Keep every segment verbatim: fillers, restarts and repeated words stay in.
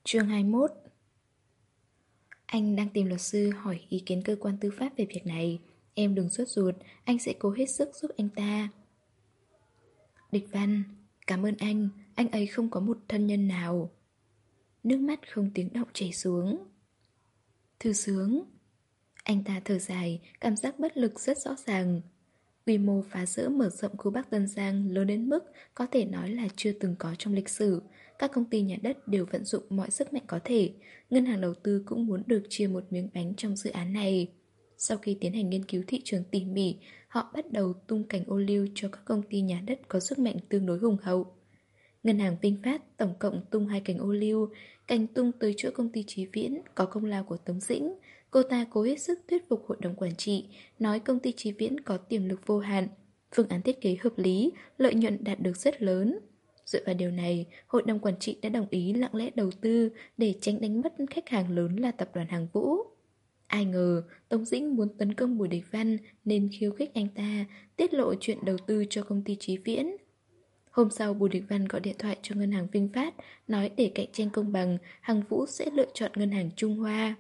Chương hai mươi mốt. Anh đang tìm luật sư hỏi ý kiến cơ quan tư pháp về việc này. Em đừng sốt ruột, anh sẽ cố hết sức giúp anh ta. Địch Văn, cảm ơn anh, anh ấy không có một thân nhân nào. Nước mắt không tiếng động chảy xuống. Thư Sướng. Anh ta thở dài, cảm giác bất lực rất rõ ràng. Quy mô phá rỡ mở rộng khu Bắc Tân Giang lớn đến mức có thể nói là chưa từng có trong lịch sử. Các công ty nhà đất đều vận dụng mọi sức mạnh có thể. Ngân hàng đầu tư cũng muốn được chia một miếng bánh trong dự án này. Sau khi tiến hành nghiên cứu thị trường tỉ mỉ, họ bắt đầu tung cảnh ô liu cho các công ty nhà đất có sức mạnh tương đối hùng hậu. Ngân hàng Vinh Phát tổng cộng tung hai cành ô liu, cành tung tới chỗ công ty Chí Viễn có công lao của Tống Dĩnh. Cô ta cố hết sức thuyết phục hội đồng quản trị, nói công ty Chí Viễn có tiềm lực vô hạn, phương án thiết kế hợp lý, lợi nhuận đạt được rất lớn. Dựa vào điều này, hội đồng quản trị đã đồng ý lặng lẽ đầu tư để tránh đánh mất khách hàng lớn là tập đoàn Hàng Vũ. Ai ngờ, Tống Dĩnh muốn tấn công Bùi Địch Văn nên khiêu khích anh ta, tiết lộ chuyện đầu tư cho công ty Chí Viễn. Hôm sau, Bùi Địch Văn gọi điện thoại cho ngân hàng Vinh Phát, nói để cạnh tranh công bằng, Hàng Vũ sẽ lựa chọn ngân hàng Trung Hoa.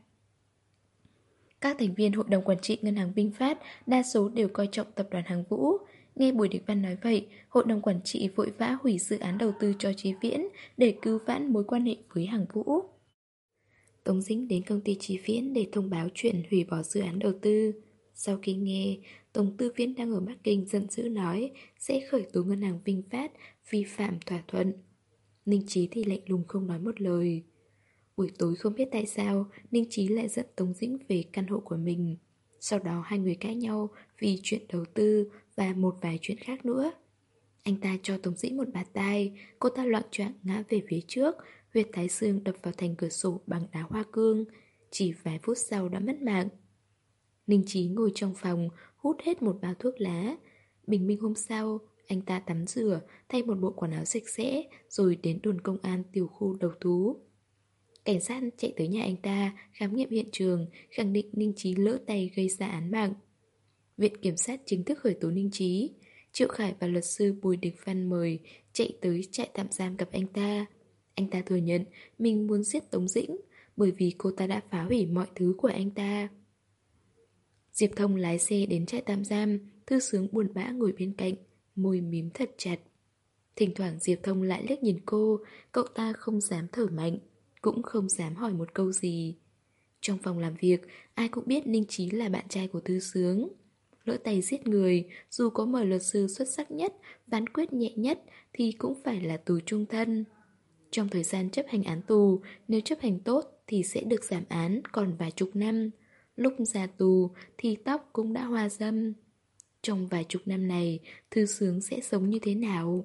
Các thành viên hội đồng quản trị ngân hàng Vinh Phát đa số đều coi trọng tập đoàn Hàng Vũ. Nghe Bùi Địch Văn nói vậy, hội đồng quản trị vội vã hủy dự án đầu tư cho Chí Viễn để cứu vãn mối quan hệ với Hàng Vũ. Tống Dĩnh đến công ty Chí Viễn để thông báo chuyện hủy bỏ dự án đầu tư. Sau khi nghe, Tổng tư viễn đang ở Bắc Kinh giận dữ nói sẽ khởi tố ngân hàng Vinh Phát vi phạm thỏa thuận. Ninh Chí thì lạnh lùng không nói một lời. Buổi tối không biết tại sao Ninh Chí lại dẫn Tống Dĩnh về căn hộ của mình. Sau đó hai người cãi nhau vì chuyện đầu tư và một vài chuyện khác nữa. Anh ta cho Tống Dĩnh một bạt tai, cô ta loạng choạng ngã về phía trước, huyệt thái dương đập vào thành cửa sổ bằng đá hoa cương. Chỉ vài phút sau đã mất mạng. Ninh Chí ngồi trong phòng, hút hết một bao thuốc lá. Bình minh hôm sau, anh ta tắm rửa, thay một bộ quần áo sạch sẽ, rồi đến đồn công an tiểu khu đầu thú. Cảnh sát chạy tới nhà anh ta, khám nghiệm hiện trường, khẳng định Ninh Chí lỡ tay gây ra án mạng. Viện kiểm sát chính thức khởi tố Ninh Chí. Triệu Khải và luật sư Bùi Địch Văn mời chạy tới trại tạm giam gặp anh ta. Anh ta thừa nhận mình muốn giết Tống Dĩnh, bởi vì cô ta đã phá hủy mọi thứ của anh ta. Diệp Thông lái xe đến trại tạm giam, Thư Sướng buồn bã ngồi bên cạnh, môi mím thật chặt. Thỉnh thoảng Diệp Thông lại liếc nhìn cô, cậu ta không dám thở mạnh, cũng không dám hỏi một câu gì. Trong phòng làm việc, ai cũng biết Ninh Chí là bạn trai của Thư Sướng. Lỡ tay giết người, dù có mời luật sư xuất sắc nhất, phán quyết nhẹ nhất thì cũng phải là tù chung thân. Trong thời gian chấp hành án tù, nếu chấp hành tốt thì sẽ được giảm án còn vài chục năm. Lúc ra tù thì tóc cũng đã hoa râm. Trong vài chục năm này, Thư Sướng sẽ sống như thế nào?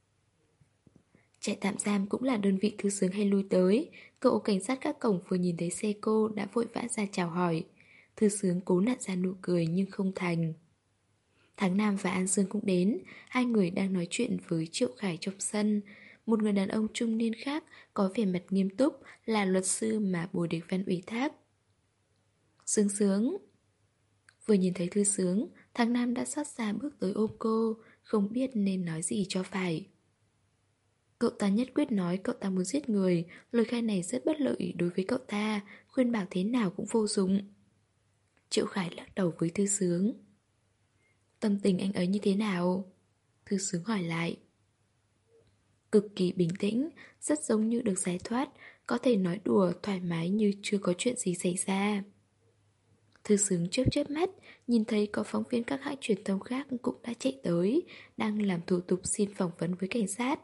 Trại tạm giam cũng là đơn vị Thư Sướng hay lui tới. Cậu cảnh sát các cổng vừa nhìn thấy xe cô đã vội vã ra chào hỏi. Thư Sướng cố nặn ra nụ cười nhưng không thành. Tháng Nam và An Dương cũng đến. Hai người đang nói chuyện với Triệu Khải trong sân. Một người đàn ông trung niên khác có vẻ mặt nghiêm túc là luật sư mà Bùi Địch Văn ủy thác. Sướng Sướng. Vừa nhìn thấy Thư Sướng, Tháng Nam đã xót xa bước tới ôm cô, không biết nên nói gì cho phải. Cậu ta nhất quyết nói cậu ta muốn giết người. Lời khai này rất bất lợi đối với cậu ta, khuyên bảo thế nào cũng vô dụng. Triệu Khải lắc đầu với Thư Sướng. Tâm tình anh ấy như thế nào? Thư Sướng hỏi lại. Cực kỳ bình tĩnh, rất giống như được giải thoát, có thể nói đùa thoải mái như chưa có chuyện gì xảy ra. Thư Sướng chớp chớp mắt, nhìn thấy có phóng viên các hãng truyền thông khác cũng đã chạy tới, đang làm thủ tục xin phỏng vấn với cảnh sát.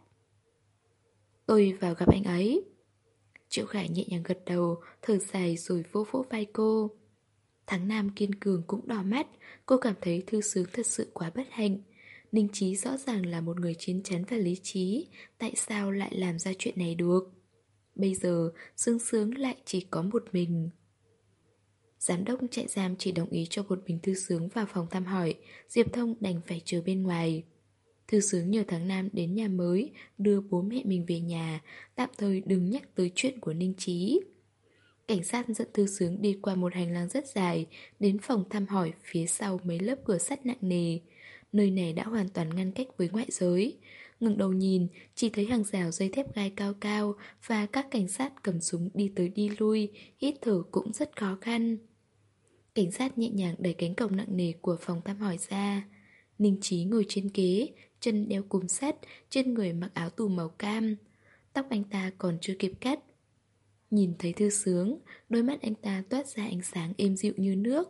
Tôi vào gặp anh ấy. Triệu Khải nhẹ nhàng gật đầu, thở dài rồi vỗ vỗ vai cô. Tháng Nam kiên cường cũng đỏ mắt, cô cảm thấy Thư Sướng thật sự quá bất hạnh. Ninh Chí rõ ràng là một người chín chắn và lý trí, tại sao lại làm ra chuyện này được? Bây giờ, Sướng Sướng lại chỉ có một mình. Giám đốc trại giam chỉ đồng ý cho một mình Thư Sướng vào phòng thăm hỏi, Diệp Thông đành phải chờ bên ngoài. Thư Sướng nhờ Tháng Nam đến nhà mới, đưa bố mẹ mình về nhà, tạm thời đừng nhắc tới chuyện của Ninh Chí. Cảnh sát dẫn Thư Sướng đi qua một hành lang rất dài, đến phòng thăm hỏi phía sau mấy lớp cửa sắt nặng nề. Nơi này đã hoàn toàn ngăn cách với ngoại giới. ngẩng đầu nhìn, chỉ thấy hàng rào dây thép gai cao cao và các cảnh sát cầm súng đi tới đi lui, hít thở cũng rất khó khăn. Cảnh sát nhẹ nhàng đẩy cánh cổng nặng nề của phòng thăm hỏi ra. Ninh Chí ngồi trên ghế, chân đeo cùm sắt, trên người mặc áo tù màu cam. Tóc anh ta còn chưa kịp cắt. Nhìn thấy Thư Sướng, đôi mắt anh ta toát ra ánh sáng êm dịu như nước.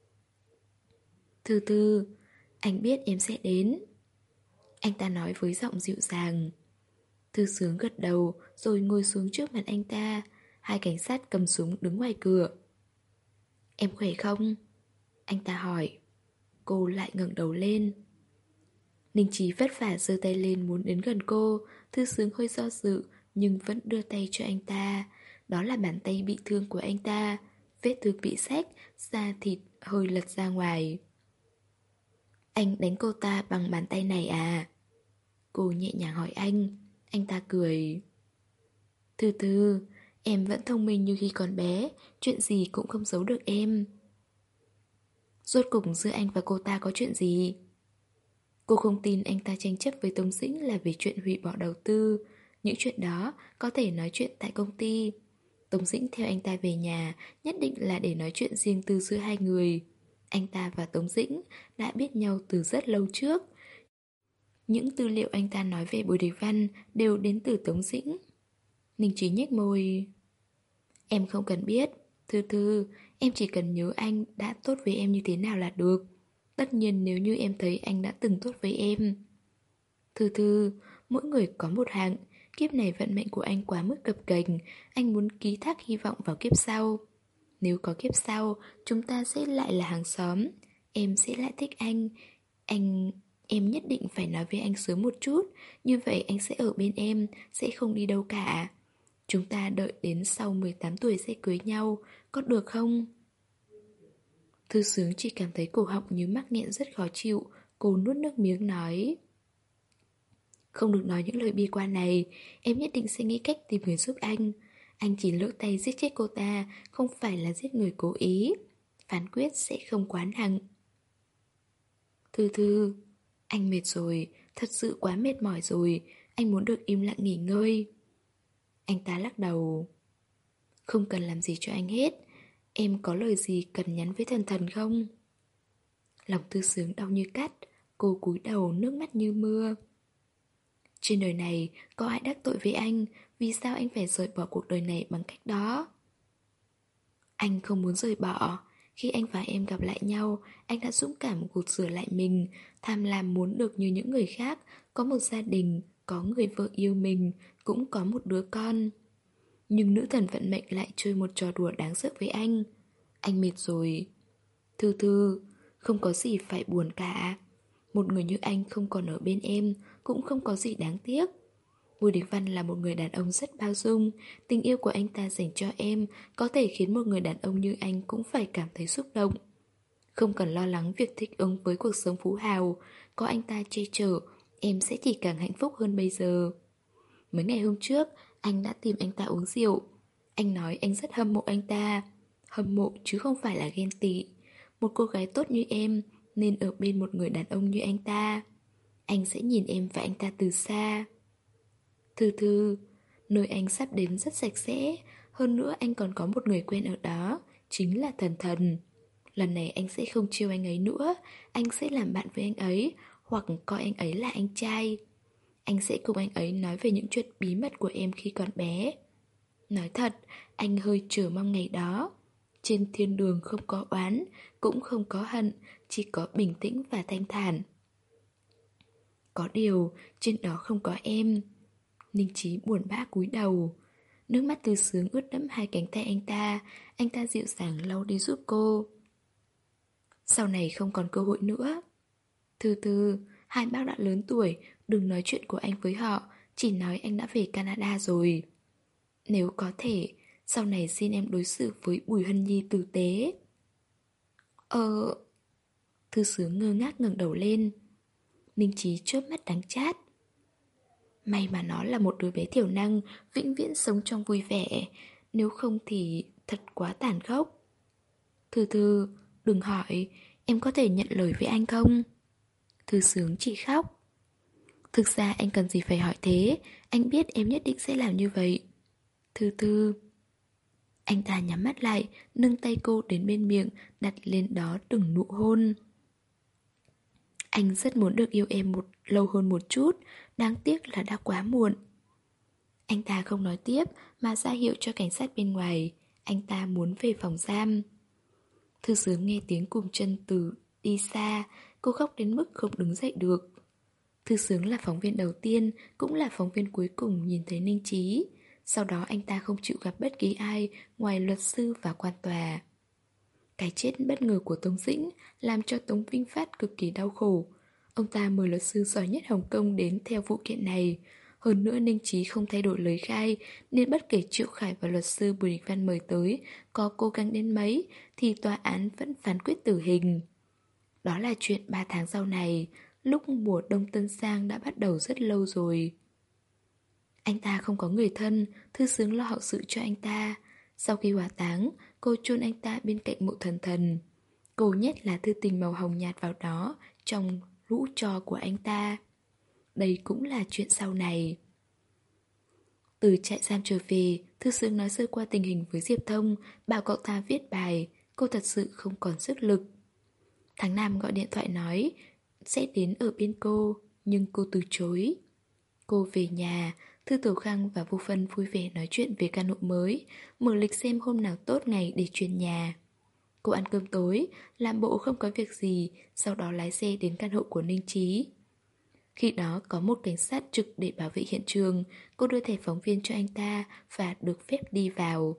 Thư Thư, anh biết em sẽ đến. Anh ta nói với giọng dịu dàng. Thư Sướng gật đầu rồi ngồi xuống trước mặt anh ta. Hai cảnh sát cầm súng đứng ngoài cửa. Em khỏe không? Anh ta hỏi. Cô lại ngẩng đầu lên. Ninh Chí vất vả giơ tay lên muốn đến gần cô. Thư Sướng hơi do dự nhưng vẫn đưa tay cho anh ta. Đó là bàn tay bị thương của anh ta. Vết thương bị rách, da thịt hơi lật ra ngoài. Anh đánh cô ta bằng bàn tay này à? Cô nhẹ nhàng hỏi anh. Anh ta cười. Thư Thư, em vẫn thông minh như khi còn bé, chuyện gì cũng không giấu được em. Rốt cục giữa anh và cô ta có chuyện gì? Cô không tin anh ta tranh chấp với Tống Dĩnh là vì chuyện hủy bỏ đầu tư. Những chuyện đó có thể nói chuyện tại công ty. Tống Dĩnh theo anh ta về nhà nhất định là để nói chuyện riêng tư giữa hai người. Anh ta và Tống Dĩnh đã biết nhau từ rất lâu trước. Những tư liệu anh ta nói về Bùi Địch Văn đều đến từ Tống Dĩnh. Ninh Chí nhếch môi. Em không cần biết. Thư Thư, em chỉ cần nhớ anh đã tốt với em như thế nào là được. Tất nhiên nếu như em thấy anh đã từng tốt với em. Thư Thư, mỗi người có một hạng. Kiếp này vận mệnh của anh quá mức cập kềnh. Anh muốn ký thác hy vọng vào kiếp sau. Nếu có kiếp sau, chúng ta sẽ lại là hàng xóm. Em sẽ lại thích anh. Anh... Em nhất định phải nói với anh sớm một chút. Như vậy anh sẽ ở bên em, sẽ không đi đâu cả. Chúng ta đợi đến sau mười tám tuổi sẽ cưới nhau. Có được không? Thư Sướng chỉ cảm thấy cổ họng như mắc nghẹn rất khó chịu. Cô nuốt nước miếng nói. Không được nói những lời bi quan này. Em nhất định sẽ nghĩ cách tìm người giúp anh. Anh chỉ lỡ tay giết chết cô ta, không phải là giết người cố ý. Phán quyết sẽ không quá nặng. Thư Thư, anh mệt rồi, thật sự quá mệt mỏi rồi. Anh muốn được im lặng nghỉ ngơi. Anh ta lắc đầu. Không cần làm gì cho anh hết. Em có lời gì cần nhắn với thần thần không? Lòng Thư Sướng đau như cắt. Cô cúi đầu nước mắt như mưa. Trên đời này có ai đắc tội với anh? Vì sao anh phải rời bỏ cuộc đời này bằng cách đó? Anh không muốn rời bỏ. Khi anh và em gặp lại nhau, anh đã dũng cảm gột rửa lại mình, tham lam muốn được như những người khác, có một gia đình, có người vợ yêu mình, cũng có một đứa con. Nhưng nữ thần vận mệnh lại chơi một trò đùa đáng sợ với anh. Anh mệt rồi. Thư Thư, không có gì phải buồn cả. Một người như anh không còn ở bên em, cũng không có gì đáng tiếc. Bùi Địch Văn là một người đàn ông rất bao dung. Tình yêu của anh ta dành cho em có thể khiến một người đàn ông như anh cũng phải cảm thấy xúc động. Không cần lo lắng việc thích ứng với cuộc sống phú hào. Có anh ta che chở, em sẽ chỉ càng hạnh phúc hơn bây giờ. Mấy ngày hôm trước, anh đã tìm anh ta uống rượu. Anh nói anh rất hâm mộ anh ta. Hâm mộ chứ không phải là ghen tị. Một cô gái tốt như em nên ở bên một người đàn ông như anh ta. Anh sẽ nhìn em và anh ta từ xa. Thư Thư, nơi anh sắp đến rất sạch sẽ. Hơn nữa anh còn có một người quen ở đó, chính là Thần Thần. Lần này anh sẽ không chiêu anh ấy nữa. Anh sẽ làm bạn với anh ấy, hoặc coi anh ấy là anh trai. Anh sẽ cùng anh ấy nói về những chuyện bí mật của em khi còn bé. Nói thật, anh hơi chờ mong ngày đó. Trên thiên đường không có oán, cũng không có hận, chỉ có bình tĩnh và thanh thản. Có điều, trên đó không có em. Ninh Chí buồn bã cúi đầu. Nước mắt Thư Sướng ướt đẫm hai cánh tay anh ta. Anh ta dịu dàng lau đi giúp cô. Sau này không còn cơ hội nữa. Thư Thư, hai bác đã lớn tuổi, đừng nói chuyện của anh với họ. Chỉ nói anh đã về Canada rồi. Nếu có thể, sau này xin em đối xử với Bùi Hân Nhi tử tế. Ờ... Thư Sướng ngơ ngác ngẩng đầu lên. Ninh Chí chớp mắt đắng chát. May mà nó là một đứa bé thiểu năng, vĩnh viễn sống trong vui vẻ. Nếu không thì thật quá tàn khốc. Thư Thư, đừng hỏi, em có thể nhận lời với anh không? Thư Sướng chỉ khóc. Thực ra anh cần gì phải hỏi thế, anh biết em nhất định sẽ làm như vậy. Thư Thư. Anh ta nhắm mắt lại, nâng tay cô đến bên miệng, đặt lên đó từng nụ hôn. Anh rất muốn được yêu em một lâu hơn một chút, đáng tiếc là đã quá muộn. Anh ta không nói tiếp mà ra hiệu cho cảnh sát bên ngoài. Anh ta muốn về phòng giam. Thư Sướng nghe tiếng cùm chân từ đi xa, cô khóc đến mức không đứng dậy được. Thư Sướng là phóng viên đầu tiên, cũng là phóng viên cuối cùng nhìn thấy Ninh Trí. Sau đó anh ta không chịu gặp bất kỳ ai ngoài luật sư và quan tòa. Cái chết bất ngờ của Tống Dĩnh làm cho Tống Vinh Phát cực kỳ đau khổ. Ông ta mời luật sư giỏi nhất Hồng Kông đến theo vụ kiện này. Hơn nữa Ninh Trí không thay đổi lời khai, nên bất kể Triệu Khải và luật sư Bùi Đình Văn mời tới có cố gắng đến mấy thì tòa án vẫn phán quyết tử hình. Đó là chuyện ba tháng sau này, lúc mùa đông Tân Sang đã bắt đầu rất lâu rồi. Anh ta không có người thân, Thư Sướng lo hậu sự cho anh ta. Sau khi hỏa táng, cô chôn anh ta bên cạnh mộ thần thần. Cô nhét lá thư tình màu hồng nhạt vào đó, trong lũ tro của anh ta. Đây cũng là chuyện sau này. Từ trại giam trở về, Thư Sướng nói sơ qua tình hình với Diệp Thông, bảo cậu ta viết bài. Cô thật sự không còn sức lực. Tháng Nam gọi điện thoại nói sẽ đến ở bên cô, nhưng cô từ chối. Cô về nhà, Thư Tiểu Khang và Vô Phân vui vẻ nói chuyện về căn hộ mới, mở lịch xem hôm nào tốt ngày để chuyển nhà. Cô ăn cơm tối, làm bộ không có việc gì, sau đó lái xe đến căn hộ của Ninh Trí. Khi đó có một cảnh sát trực để bảo vệ hiện trường, cô đưa thẻ phóng viên cho anh ta và được phép đi vào.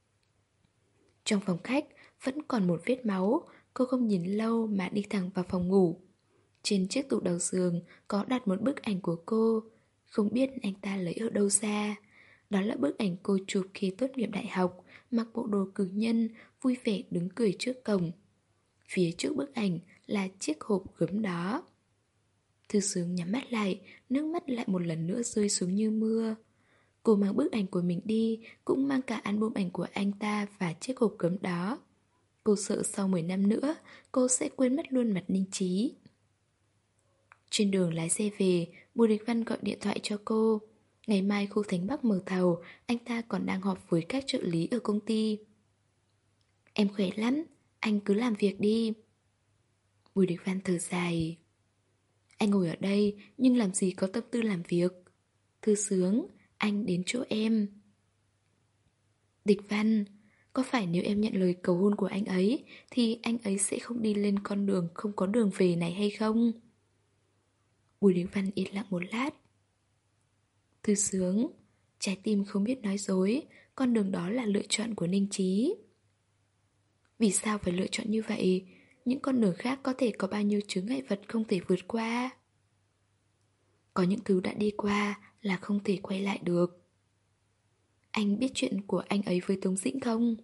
Trong phòng khách vẫn còn một vết máu, cô không nhìn lâu mà đi thẳng vào phòng ngủ. Trên chiếc tủ đầu giường có đặt một bức ảnh của cô. Không biết anh ta lấy ở đâu ra. Đó là bức ảnh cô chụp khi tốt nghiệp đại học, mặc bộ đồ cử nhân, vui vẻ đứng cười trước cổng. Phía trước bức ảnh là chiếc hộp gấm đó. Thư Sướng nhắm mắt lại, nước mắt lại một lần nữa rơi xuống như mưa. Cô mang bức ảnh của mình đi, cũng mang cả album ảnh của anh ta và chiếc hộp gấm đó. Cô sợ sau mười năm nữa, cô sẽ quên mất luôn mặt Ninh Trí. Trên đường lái xe về, Bùi Đình Văn gọi điện thoại cho cô. Ngày mai khu Thánh Bắc mở thầu, anh ta còn đang họp với các trợ lý ở công ty. Em khỏe lắm, anh cứ làm việc đi. Bùi Đình Văn thở dài. Anh ngồi ở đây nhưng làm gì có tâm tư làm việc. Thư Sướng, anh đến chỗ em. Địch Văn, có phải nếu em nhận lời cầu hôn của anh ấy thì anh ấy sẽ không đi lên con đường không có đường về này hay không? Bùi Đình Văn yên lặng một lát. Thư Sướng, trái tim không biết nói dối, con đường đó là lựa chọn của Ninh Trí. Vì sao phải lựa chọn như vậy? Những con đường khác có thể có bao nhiêu chướng ngại vật không thể vượt qua. Có những thứ đã đi qua là không thể quay lại được. Anh biết chuyện của anh ấy với Tống Dĩnh không?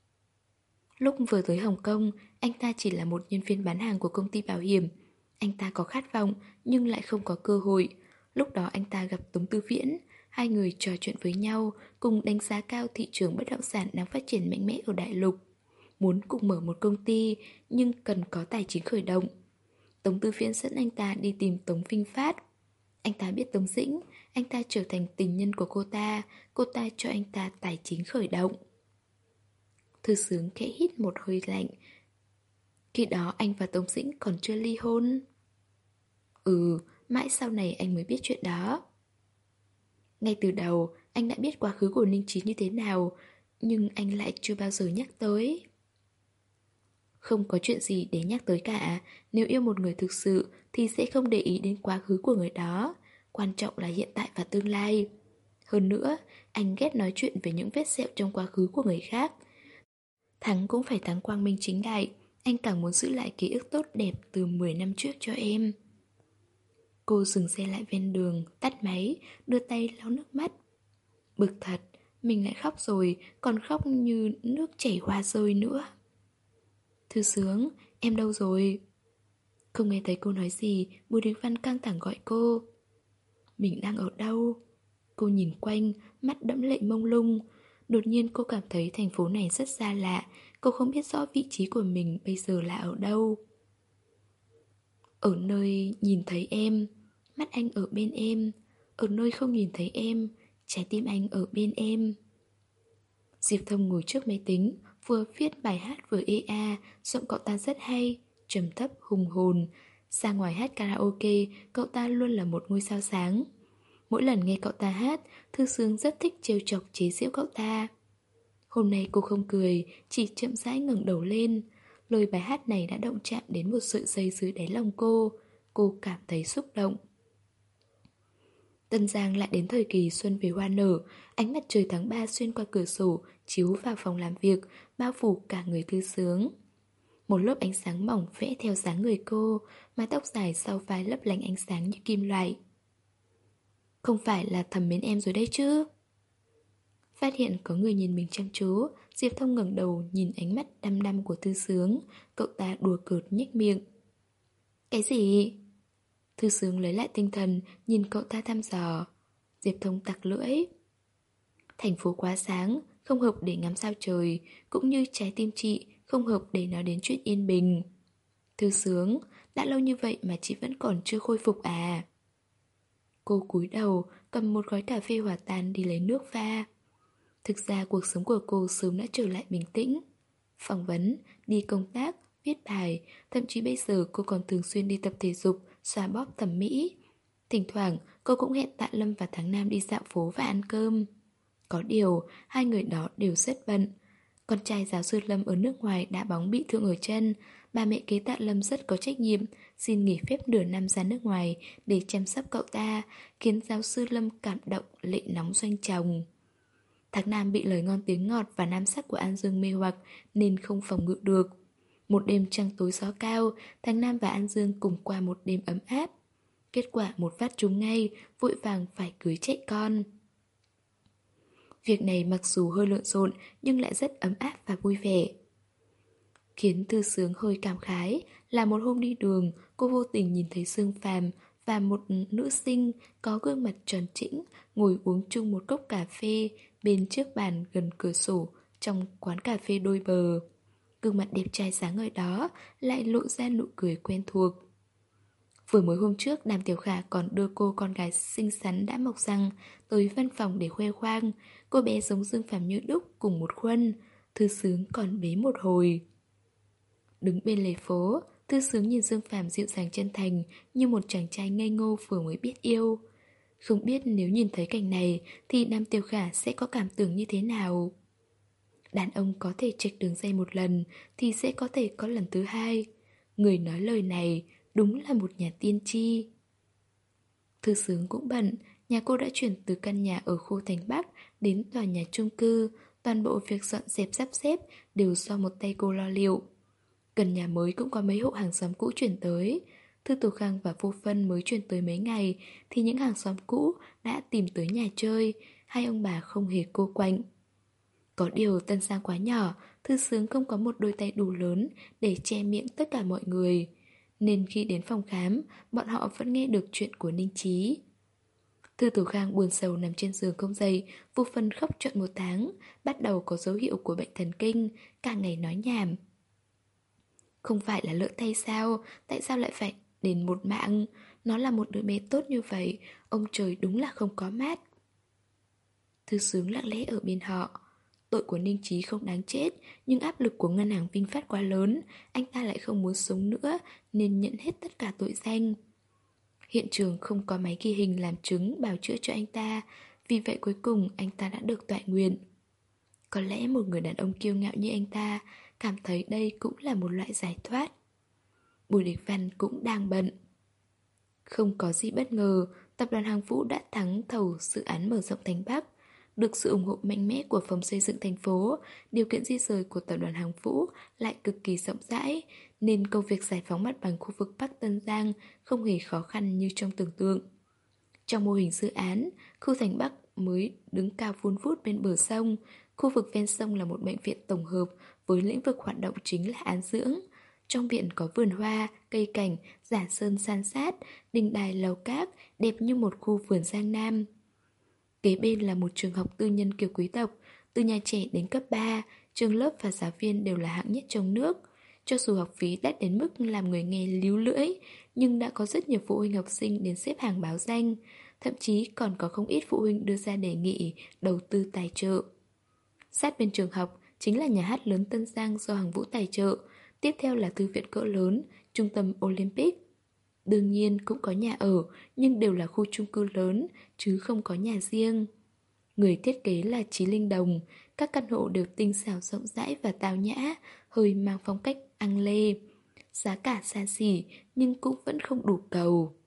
Lúc vừa tới Hồng Kông, anh ta chỉ là một nhân viên bán hàng của công ty bảo hiểm. Anh ta có khát vọng nhưng lại không có cơ hội. Lúc đó anh ta gặp Tống Tư Viễn. Hai người trò chuyện với nhau, cùng đánh giá cao thị trường bất động sản đang phát triển mạnh mẽ ở đại lục. Muốn cùng mở một công ty nhưng cần có tài chính khởi động. Tống Tư Viễn dẫn anh ta đi tìm Tống Vinh Phát. Anh ta biết Tống Dĩnh, anh ta trở thành tình nhân của cô ta, cô ta cho anh ta tài chính khởi động. Thư Sướng khẽ hít một hơi lạnh. Khi đó anh và Tống Dĩnh còn chưa ly hôn. Ừ, mãi sau này anh mới biết chuyện đó. Ngay từ đầu, anh đã biết quá khứ của Ninh Trí như thế nào, nhưng anh lại chưa bao giờ nhắc tới. Không có chuyện gì để nhắc tới cả. Nếu yêu một người thực sự thì sẽ không để ý đến quá khứ của người đó. Quan trọng là hiện tại và tương lai. Hơn nữa, anh ghét nói chuyện về những vết sẹo trong quá khứ của người khác. Thắng cũng phải thắng quang minh chính đại. Anh càng muốn giữ lại ký ức tốt đẹp từ mười năm trước cho em. Cô dừng xe lại ven đường, tắt máy, đưa tay lau nước mắt. Bực thật, mình lại khóc rồi, còn khóc như nước chảy hoa rơi nữa. Thư Sướng, em đâu rồi? Không nghe thấy cô nói gì, Bùi Đình Văn căng thẳng gọi cô. Mình đang ở đâu? Cô nhìn quanh, mắt đẫm lệ mông lung. Đột nhiên cô cảm thấy thành phố này rất xa lạ. Cô không biết rõ vị trí của mình bây giờ là ở đâu. Ở nơi nhìn thấy em. mắt anh ở bên em, ở nơi không nhìn thấy em, trái tim anh ở bên em. Diệp Thông ngồi trước máy tính, vừa viết bài hát vừa ê a, giọng cậu ta rất hay, trầm thấp hùng hồn. Ra ngoài hát karaoke, cậu ta luôn là một ngôi sao sáng. Mỗi lần nghe cậu ta hát, Thư Sướng rất thích trêu chọc chế giễu cậu ta. Hôm nay cô không cười, chỉ chậm rãi ngẩng đầu lên. Lời bài hát này đã động chạm đến một sợi dây dưới đáy lòng cô. Cô cảm thấy xúc động. Tân Giang lại đến thời kỳ xuân về hoa nở, ánh mặt trời tháng ba xuyên qua cửa sổ, chiếu vào phòng làm việc, bao phủ cả người Thư Sướng. Một lớp ánh sáng mỏng vẽ theo dáng người cô, mái tóc dài sau vai lấp lánh ánh sáng như kim loại. Không phải là thầm mến em rồi đấy chứ? Phát hiện có người nhìn mình chăm chú, Diệp Thông ngẩng đầu nhìn ánh mắt đăm đăm của Thư Sướng. Cậu ta đùa cợt nhếch miệng. Cái gì? Thư Sướng lấy lại tinh thần, nhìn cậu ta thăm dò. Diệp Thông tặc lưỡi. Thành phố quá sáng, không hợp để ngắm sao trời, cũng như trái tim chị không hợp để nói đến chuyện yên bình. Thư Sướng, đã lâu như vậy mà chị vẫn còn chưa khôi phục à? Cô cúi đầu, cầm một gói cà phê hòa tan đi lấy nước pha. Thực ra cuộc sống của cô sớm đã trở lại bình tĩnh. Phỏng vấn, đi công tác, viết bài, thậm chí bây giờ cô còn thường xuyên đi tập thể dục, xoa bóp thẩm mỹ. Thỉnh thoảng cô cũng hẹn Tạ Lâm và Tháng Nam đi dạo phố và ăn cơm. Có điều, hai người đó đều rất bận. Con trai giáo sư Lâm ở nước ngoài đá bóng bị thương ở chân. Ba mẹ kế Tạ Lâm rất có trách nhiệm, xin nghỉ phép nửa năm ra nước ngoài để chăm sóc cậu ta, khiến giáo sư Lâm cảm động lệ nóng doanh chồng. Tháng Nam bị lời ngon tiếng ngọt và nam sắc của An Dương mê hoặc nên không phòng ngự được. Một đêm trăng tối gió cao, Tháng Nam và An Dương cùng qua một đêm ấm áp. Kết quả một phát trúng ngay, vội vàng phải cưới chạy con. Việc này mặc dù hơi lộn xộn nhưng lại rất ấm áp và vui vẻ. Khiến Thư Sướng hơi cảm khái là một hôm đi đường, cô vô tình nhìn thấy Dương Phàm và một nữ sinh có gương mặt tròn trĩnh ngồi uống chung một cốc cà phê bên trước bàn gần cửa sổ trong quán cà phê đôi bờ. Gương mặt đẹp trai sáng ngời đó lại lộ ra nụ cười quen thuộc. Vừa mới hôm trước Đàm Tiểu Khả còn đưa cô con gái xinh xắn đã mọc răng tới văn phòng để khoe khoang. Cô bé giống Dương Phàm như đúc cùng một khuôn. Thư Sướng còn bế một hồi. Đứng bên lề phố, Thư Sướng nhìn Dương Phàm dịu dàng chân thành như một chàng trai ngây ngô vừa mới biết yêu. Không biết nếu nhìn thấy cảnh này thì Đàm Tiểu Khả sẽ có cảm tưởng như thế nào. Đàn ông có thể chệch đường dây một lần thì sẽ có thể có lần thứ hai. Người nói lời này đúng là một nhà tiên tri. Thư Sướng cũng bận, nhà cô đã chuyển từ căn nhà ở khu thành Bắc đến tòa nhà chung cư. Toàn bộ việc dọn dẹp sắp xếp đều do một tay cô lo liệu. Gần nhà mới cũng có mấy hộ hàng xóm cũ chuyển tới. Thư Tổ Khang và Vô Phân mới chuyển tới mấy ngày thì những hàng xóm cũ đã tìm tới nhà chơi. Hai ông bà không hề cô quạnh. Có điều Tân Giang quá nhỏ, Thư Sướng không có một đôi tay đủ lớn để che miệng tất cả mọi người. Nên khi đến phòng khám, bọn họ vẫn nghe được chuyện của Ninh Trí. Thư Tổ Khang buồn sầu nằm trên giường không dậy, Vô Phân khóc trọn một tháng, bắt đầu có dấu hiệu của bệnh thần kinh, cả ngày nói nhảm. Không phải là lỡ tay sao, tại sao lại phải đền một mạng? Nó là một đứa bé tốt như vậy, ông trời đúng là không có mát. Thư Sướng lặng lẽ ở bên họ. Tội của Ninh Trí không đáng chết, nhưng áp lực của ngân hàng Vinh Phát quá lớn, anh ta lại không muốn sống nữa nên nhận hết tất cả tội danh. Hiện trường không có máy ghi hình làm chứng bào chữa cho anh ta, vì vậy cuối cùng anh ta đã được toại nguyện. Có lẽ một người đàn ông kiêu ngạo như anh ta cảm thấy đây cũng là một loại giải thoát. Bùi Địch Văn cũng đang bận. Không có gì bất ngờ, tập đoàn Hàng Vũ đã thắng thầu dự án mở rộng thành Bắc. Được sự ủng hộ mạnh mẽ của phòng xây dựng thành phố, điều kiện di rời của tập đoàn Hàng Vũ lại cực kỳ rộng rãi, nên công việc giải phóng mặt bằng khu vực Bắc Tân Giang không hề khó khăn như trong tưởng tượng. Trong mô hình dự án, khu thành Bắc mới đứng cao vun vút bên bờ sông, khu vực ven sông là một bệnh viện tổng hợp với lĩnh vực hoạt động chính là an dưỡng. Trong viện có vườn hoa, cây cảnh, giả sơn san sát, đình đài lầu cát, đẹp như một khu vườn Giang Nam. Kế bên là một trường học tư nhân kiểu quý tộc, từ nhà trẻ đến cấp ba, trường lớp và giáo viên đều là hạng nhất trong nước. Cho dù học phí đắt đến mức làm người nghe líu lưỡi, nhưng đã có rất nhiều phụ huynh học sinh đến xếp hàng báo danh. Thậm chí còn có không ít phụ huynh đưa ra đề nghị đầu tư tài trợ. Sát bên trường học chính là nhà hát lớn Tân Giang do Hàng Vũ tài trợ. Tiếp theo là thư viện cỡ lớn, trung tâm Olympic. Đương nhiên cũng có nhà ở, nhưng đều là khu chung cư lớn, chứ không có nhà riêng. Người thiết kế là Chí Linh Đồng, các căn hộ đều tinh xảo rộng rãi và tao nhã, hơi mang phong cách Ang Lê. Giá cả xa xỉ, nhưng cũng vẫn không đủ cầu.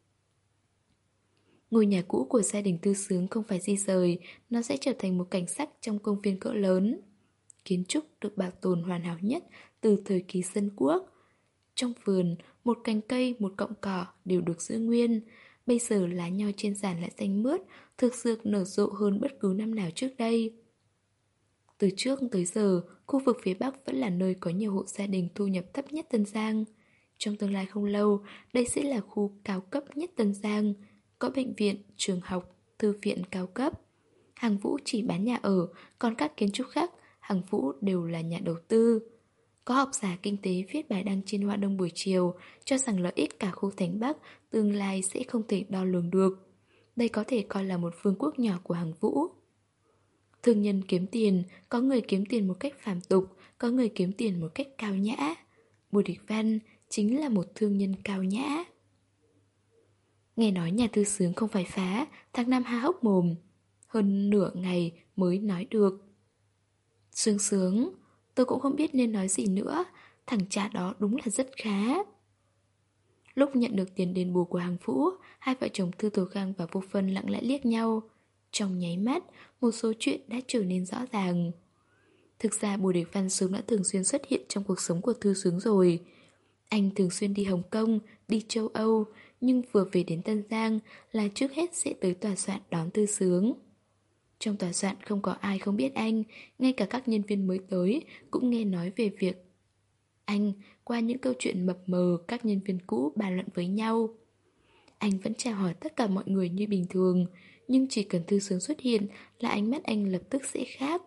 Ngôi nhà cũ của gia đình Tư Sướng không phải di rời, nó sẽ trở thành một cảnh sắc trong công viên cỡ lớn. Kiến trúc được bảo tồn hoàn hảo nhất từ thời kỳ Dân Quốc. Trong vườn, một cành cây, một cọng cỏ đều được giữ nguyên. Bây giờ lá nho trên giàn lại xanh mướt, thực sự nở rộ hơn bất cứ năm nào trước đây. Từ trước tới giờ, khu vực phía Bắc vẫn là nơi có nhiều hộ gia đình thu nhập thấp nhất Tân Giang. Trong tương lai không lâu, đây sẽ là khu cao cấp nhất Tân Giang. Có bệnh viện, trường học, thư viện cao cấp. Hàng Vũ chỉ bán nhà ở, còn các kiến trúc khác, Hàng Vũ đều là nhà đầu tư. Có học giả kinh tế viết bài đăng trên Hoa Đông buổi chiều, cho rằng lợi ích cả khu Thánh Bắc tương lai sẽ không thể đo lường được. Đây có thể coi là một vương quốc nhỏ của Hàng Vũ. Thương nhân kiếm tiền, có người kiếm tiền một cách phàm tục, có người kiếm tiền một cách cao nhã. Bùi Địch Văn chính là một thương nhân cao nhã. Nghe nói nhà Tư Sướng không phải phá, tháng năm há hốc mồm. Hơn nửa ngày mới nói được. Sướng sướng, tôi cũng không biết nên nói gì nữa, thằng cha đó đúng là rất khá. Lúc nhận được tiền đền bù của Hàng Vũ, hai vợ chồng Thư Tố Khang và Vô Phân lặng lẽ liếc nhau. Trong nháy mắt, một số chuyện đã trở nên rõ ràng. Thực ra Bùi Địch Văn sớm đã thường xuyên xuất hiện trong cuộc sống của Thư Sướng rồi. Anh thường xuyên đi Hồng Kông, đi châu Âu, nhưng vừa về đến Tân Giang là trước hết sẽ tới tòa soạn đón Thư Sướng. Trong tòa soạn không có ai không biết anh, ngay cả các nhân viên mới tới cũng nghe nói về việc anh qua những câu chuyện mập mờ các nhân viên cũ bàn luận với nhau. Anh vẫn chào hỏi tất cả mọi người như bình thường, nhưng chỉ cần Thư Sướng xuất hiện là ánh mắt anh lập tức sẽ khác.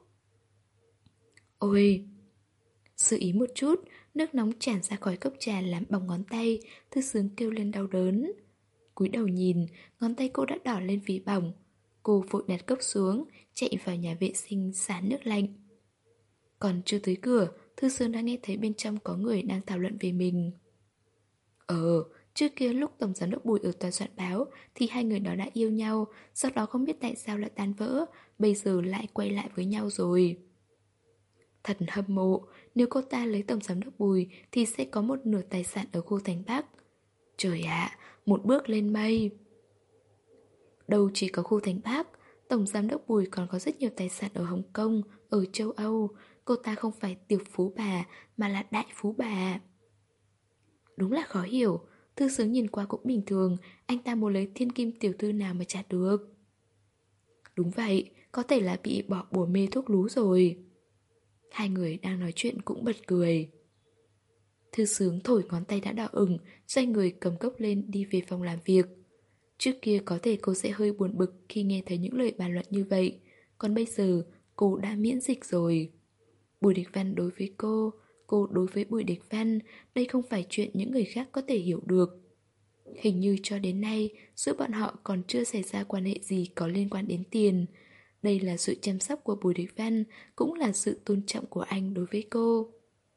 Ôi! Sự ý một chút, nước nóng tràn ra khỏi cốc trà làm bỏng ngón tay, Thư Sướng kêu lên đau đớn. Cúi đầu nhìn, ngón tay cô đã đỏ lên vì bỏng. Cô vội đặt cốc xuống, chạy vào nhà vệ sinh xả nước lạnh. Còn chưa tới cửa, Thư Sướng đã nghe thấy bên trong có người đang thảo luận về mình. Ờ, trước kia lúc Tổng Giám đốc Bùi ở tòa soạn báo thì hai người đó đã yêu nhau, sau đó không biết tại sao lại tan vỡ, bây giờ lại quay lại với nhau rồi. Thật hâm mộ, nếu cô ta lấy Tổng Giám đốc Bùi thì sẽ có một nửa tài sản ở khu Thành Bắc. Trời ạ, một bước lên mây. Đâu chỉ có khu Thành Bắc, Tổng Giám đốc Bùi còn có rất nhiều tài sản ở Hồng Kông, ở châu Âu. Cô ta không phải tiểu phú bà, mà là đại phú bà. Đúng là khó hiểu. Thư Sướng nhìn qua cũng bình thường, anh ta muốn lấy thiên kim tiểu thư nào mà trả được. Đúng vậy, có thể là bị bỏ bùa mê thuốc lú rồi. Hai người đang nói chuyện cũng bật cười. Thư Sướng thổi ngón tay đã đỏ ửng, xoay người cầm cốc lên đi về phòng làm việc. Trước kia có thể cô sẽ hơi buồn bực khi nghe thấy những lời bàn luận như vậy, còn bây giờ cô đã miễn dịch rồi. Bùi Địch Văn đối với cô, cô đối với Bùi Địch Văn, đây không phải chuyện những người khác có thể hiểu được. Hình như cho đến nay, giữa bọn họ còn chưa xảy ra quan hệ gì có liên quan đến tiền. Đây là sự chăm sóc của Bùi Địch Văn, cũng là sự tôn trọng của anh đối với cô.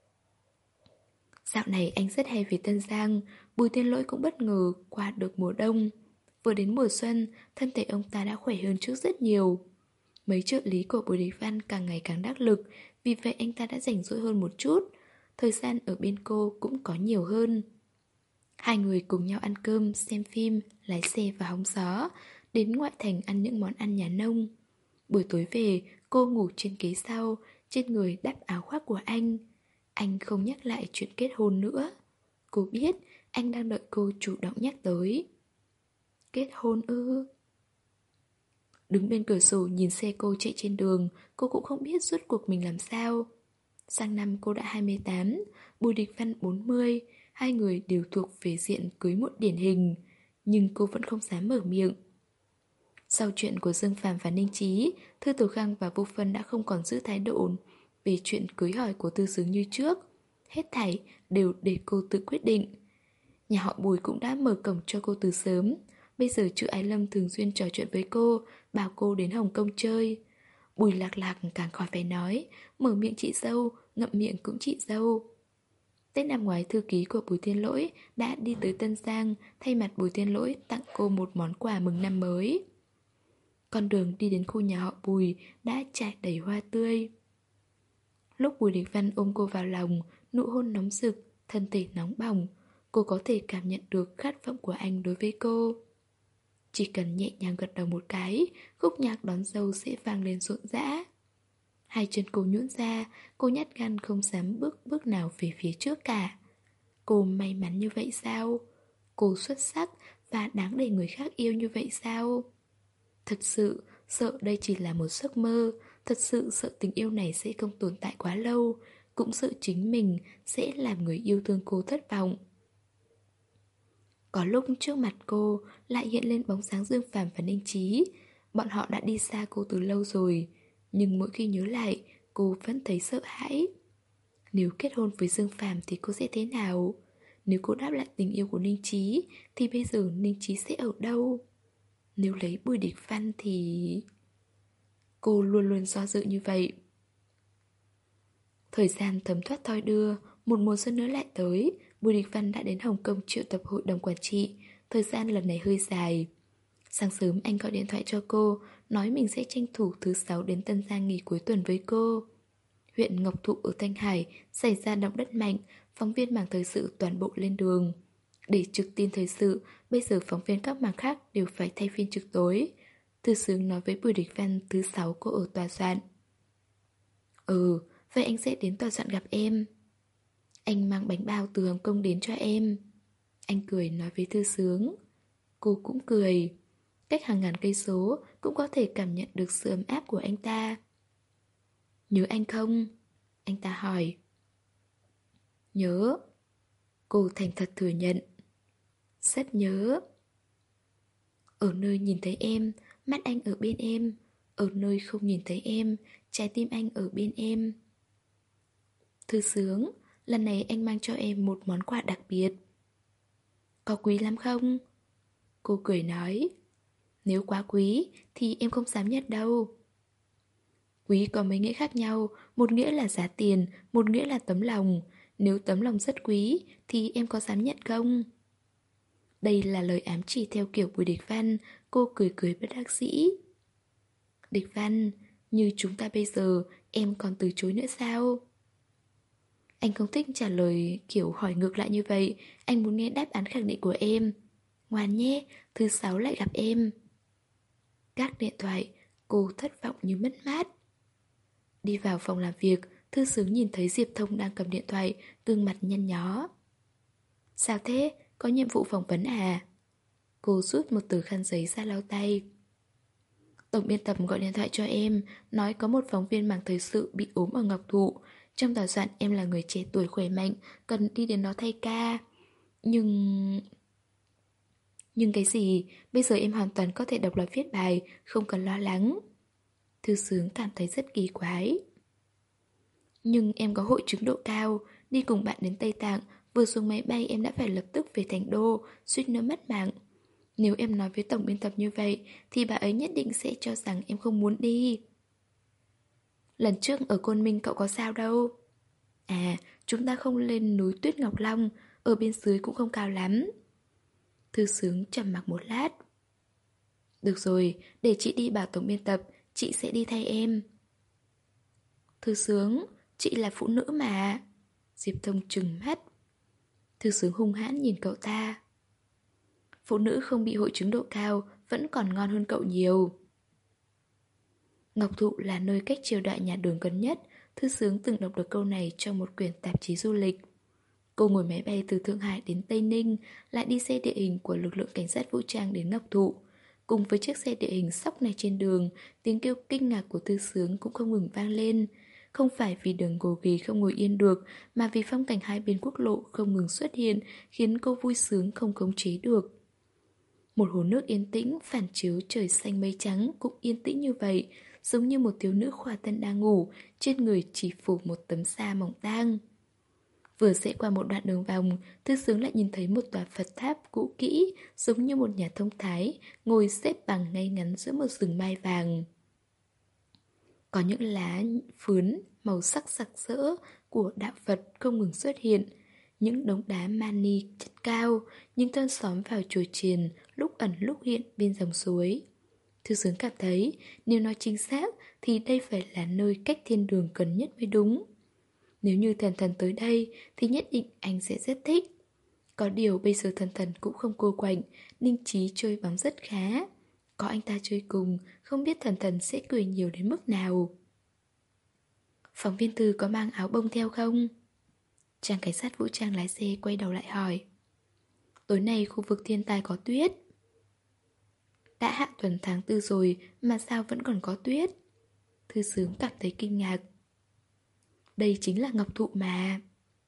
Dạo này anh rất hay về Tân Giang, Bùi Tiên Lỗi cũng bất ngờ qua được mùa đông. Vừa đến mùa xuân, thân thể ông ta đã khỏe hơn trước rất nhiều. Mấy trợ lý của Bùi Địch Văn càng ngày càng đắc lực, vì vậy anh ta đã rảnh rỗi hơn một chút. Thời gian ở bên cô cũng có nhiều hơn. Hai người cùng nhau ăn cơm, xem phim, lái xe và hóng gió, đến ngoại thành ăn những món ăn nhà nông. Buổi tối về, cô ngủ trên ghế sau, trên người đắp áo khoác của anh. Anh không nhắc lại chuyện kết hôn nữa. Cô biết anh đang đợi cô chủ động nhắc tới. Kết hôn ư? Đứng bên cửa sổ nhìn xe cô chạy trên đường, cô cũng không biết rốt cuộc mình làm sao. Sang năm cô đã hai mươi tám, Bùi Địch Văn bốn mươi, hai người đều thuộc về diện cưới muộn điển hình, nhưng cô vẫn không dám mở miệng. Sau chuyện của Dương Phàm và Ninh Trí, Thư Tố Khang và Vô Phân đã không còn giữ thái độ về chuyện cưới hỏi của Tư Sướng như trước. hết thảy đều để cô tự quyết định. Nhà họ Bùi cũng đã mở cổng cho cô từ sớm. Bây giờ Chu Ái Lâm thường xuyên trò chuyện với cô, bảo cô đến Hồng Kông chơi. Bùi Lạc Lạc càng khỏi phải nói, mở miệng chị dâu, ngậm miệng cũng chị dâu. Tết năm ngoái, thư ký của Bùi Thiên Lỗi đã đi tới Tân Giang thay mặt Bùi Thiên Lỗi tặng cô một món quà mừng năm mới. Con đường đi đến khu nhà họ Bùi đã trải đầy hoa tươi. Lúc Bùi Địch Văn ôm cô vào lòng, nụ hôn nóng rực, thân thể nóng bỏng, cô có thể cảm nhận được khát vọng của anh đối với cô. Chỉ cần nhẹ nhàng gật đầu một cái, khúc nhạc đón dâu sẽ vang lên rộn rã. Hai chân cô nhũn ra, cô nhát gan không dám bước bước nào về phía trước cả. Cô may mắn như vậy sao? Cô xuất sắc và đáng để người khác yêu như vậy sao? Thật sự sợ đây chỉ là một giấc mơ, thật sự sợ tình yêu này sẽ không tồn tại quá lâu, cũng sợ chính mình sẽ làm người yêu thương cô thất vọng. Có lúc trước mặt cô lại hiện lên bóng dáng Dương Phàm và Ninh Chí. Bọn họ đã đi xa cô từ lâu rồi, nhưng mỗi khi nhớ lại, cô vẫn thấy sợ hãi. Nếu kết hôn với Dương Phàm thì cô sẽ thế nào? Nếu cô đáp lại tình yêu của Ninh Chí, thì bây giờ Ninh Chí sẽ ở đâu? Nếu lấy Bùi Địch Văn thì... Cô luôn luôn do dự như vậy. Thời gian thấm thoát thoi đưa, một mùa xuân nữa lại tới, Bùi Địch Văn đã đến Hồng Kông triệu tập hội đồng quản trị. Thời gian lần này hơi dài. Sáng sớm anh gọi điện thoại cho cô, nói mình sẽ tranh thủ thứ sáu đến Tân Giang nghỉ cuối tuần với cô. Huyện Ngọc Thụ ở Thanh Hải xảy ra động đất mạnh, phóng viên mảng thời sự toàn bộ lên đường. Để trực tin thời sự, bây giờ phóng viên các mảng khác đều phải thay phiên trực tối. Thư Sướng nói với Bùi Địch Văn thứ sáu cô ở tòa soạn. Ừ, vậy anh sẽ đến tòa soạn gặp em. Anh mang bánh bao từ Hồng Kông đến cho em. Anh cười nói với Thư Sướng. Cô cũng cười. Cách hàng ngàn cây số cũng có thể cảm nhận được sự ấm áp của anh ta. Nhớ anh không? Anh ta hỏi. Nhớ. Cô thành thật thừa nhận. Rất nhớ. Ở nơi nhìn thấy em, mắt anh ở bên em. Ở nơi không nhìn thấy em, trái tim anh ở bên em. Thư Sướng, lần này anh mang cho em một món quà đặc biệt. Có quý lắm không? Cô cười nói. Nếu quá quý thì em không dám nhận đâu. Quý có mấy nghĩa khác nhau, một nghĩa là giá tiền, một nghĩa là tấm lòng. Nếu tấm lòng rất quý thì em có dám nhận không? Đây là lời ám chỉ theo kiểu Bùi Địch Văn. Cô cười cười bất đắc dĩ. Địch Văn, như chúng ta bây giờ, em còn từ chối nữa sao? Anh không thích trả lời kiểu hỏi ngược lại như vậy. Anh muốn nghe đáp án khẳng định của em. Ngoan nhé, thứ sáu lại gặp em. Gác điện thoại, cô thất vọng như mất mát. Đi vào phòng làm việc, Thư Sướng nhìn thấy Diệp Thông đang cầm điện thoại, gương mặt nhăn nhó. Sao thế? Có nhiệm vụ phỏng vấn à? Cô rút một tờ khăn giấy ra lau tay. Tổng biên tập gọi điện thoại cho em, nói có một phóng viên mảng thời sự bị ốm ở Ngọc Thụ. Trong tòa soạn em là người trẻ tuổi khỏe mạnh, cần đi đến đó thay ca. Nhưng... Nhưng cái gì? Bây giờ em hoàn toàn có thể độc lập viết bài, không cần lo lắng. Thư Sướng cảm thấy rất kỳ quái. Nhưng em có hội chứng độ cao, đi cùng bạn đến Tây Tạng, vừa xuống máy bay em đã phải lập tức về thành đô, suýt nữa mất mạng. Nếu em nói với tổng biên tập như vậy, thì bà ấy nhất định sẽ cho rằng em không muốn đi. Lần trước ở Côn Minh cậu có sao đâu? À, chúng ta không lên núi Tuyết Ngọc Long, ở bên dưới cũng không cao lắm. Thư Sướng trầm mặc một lát. Được rồi, để chị đi bảo tổng biên tập, chị sẽ đi thay em. Thư Sướng, chị là phụ nữ mà. Diệp Thông trừng mắt. Thư Sướng hung hãn nhìn cậu ta. Phụ nữ không bị hội chứng độ cao vẫn còn ngon hơn cậu nhiều. Ngọc Thụ là nơi cách triều đại nhà Đường gần nhất. Thư Sướng từng đọc được câu này trong một quyển tạp chí du lịch. Cô ngồi máy bay từ Thượng Hải đến Tây Ninh, lại đi xe địa hình của lực lượng cảnh sát vũ trang đến Ngọc Thụ. Cùng với chiếc xe địa hình sóc này trên đường, tiếng kêu kinh ngạc của Thư Sướng cũng không ngừng vang lên. Không phải vì đường gồ ghề không ngồi yên được, mà vì phong cảnh hai bên quốc lộ không ngừng xuất hiện, khiến cô vui sướng không khống chế được. Một hồ nước yên tĩnh phản chiếu trời xanh mây trắng cũng yên tĩnh như vậy, giống như một thiếu nữ khỏa thân đang ngủ, trên người chỉ phủ một tấm sa mỏng tang. Vừa sẽ qua một đoạn đường vòng, Thư Sướng lại nhìn thấy một tòa Phật tháp cũ kỹ, giống như một nhà thông thái, ngồi xếp bằng ngay ngắn giữa một rừng mai vàng. Có những lá phướn màu sắc sặc sỡ của đạo Phật không ngừng xuất hiện, những đống đá mani chất cao, những thân xóm vào chùa chiền lúc ẩn lúc hiện bên dòng suối. Thư Sướng cảm thấy, nếu nói chính xác thì đây phải là nơi cách thiên đường gần nhất mới đúng. Nếu như thần thần tới đây thì nhất định anh sẽ rất thích. Có điều bây giờ thần thần cũng không cô quạnh, Ninh Chí chơi bóng rất khá. Có anh ta chơi cùng, không biết thần thần sẽ cười nhiều đến mức nào. Phóng viên Thư có mang áo bông theo không? Chàng cảnh sát vũ trang lái xe quay đầu lại hỏi. Tối nay khu vực thiên tai có tuyết. Đã hạ tuần tháng tư rồi mà sao vẫn còn có tuyết? Thư Sướng cảm thấy kinh ngạc. Đây chính là ngọc thụ mà.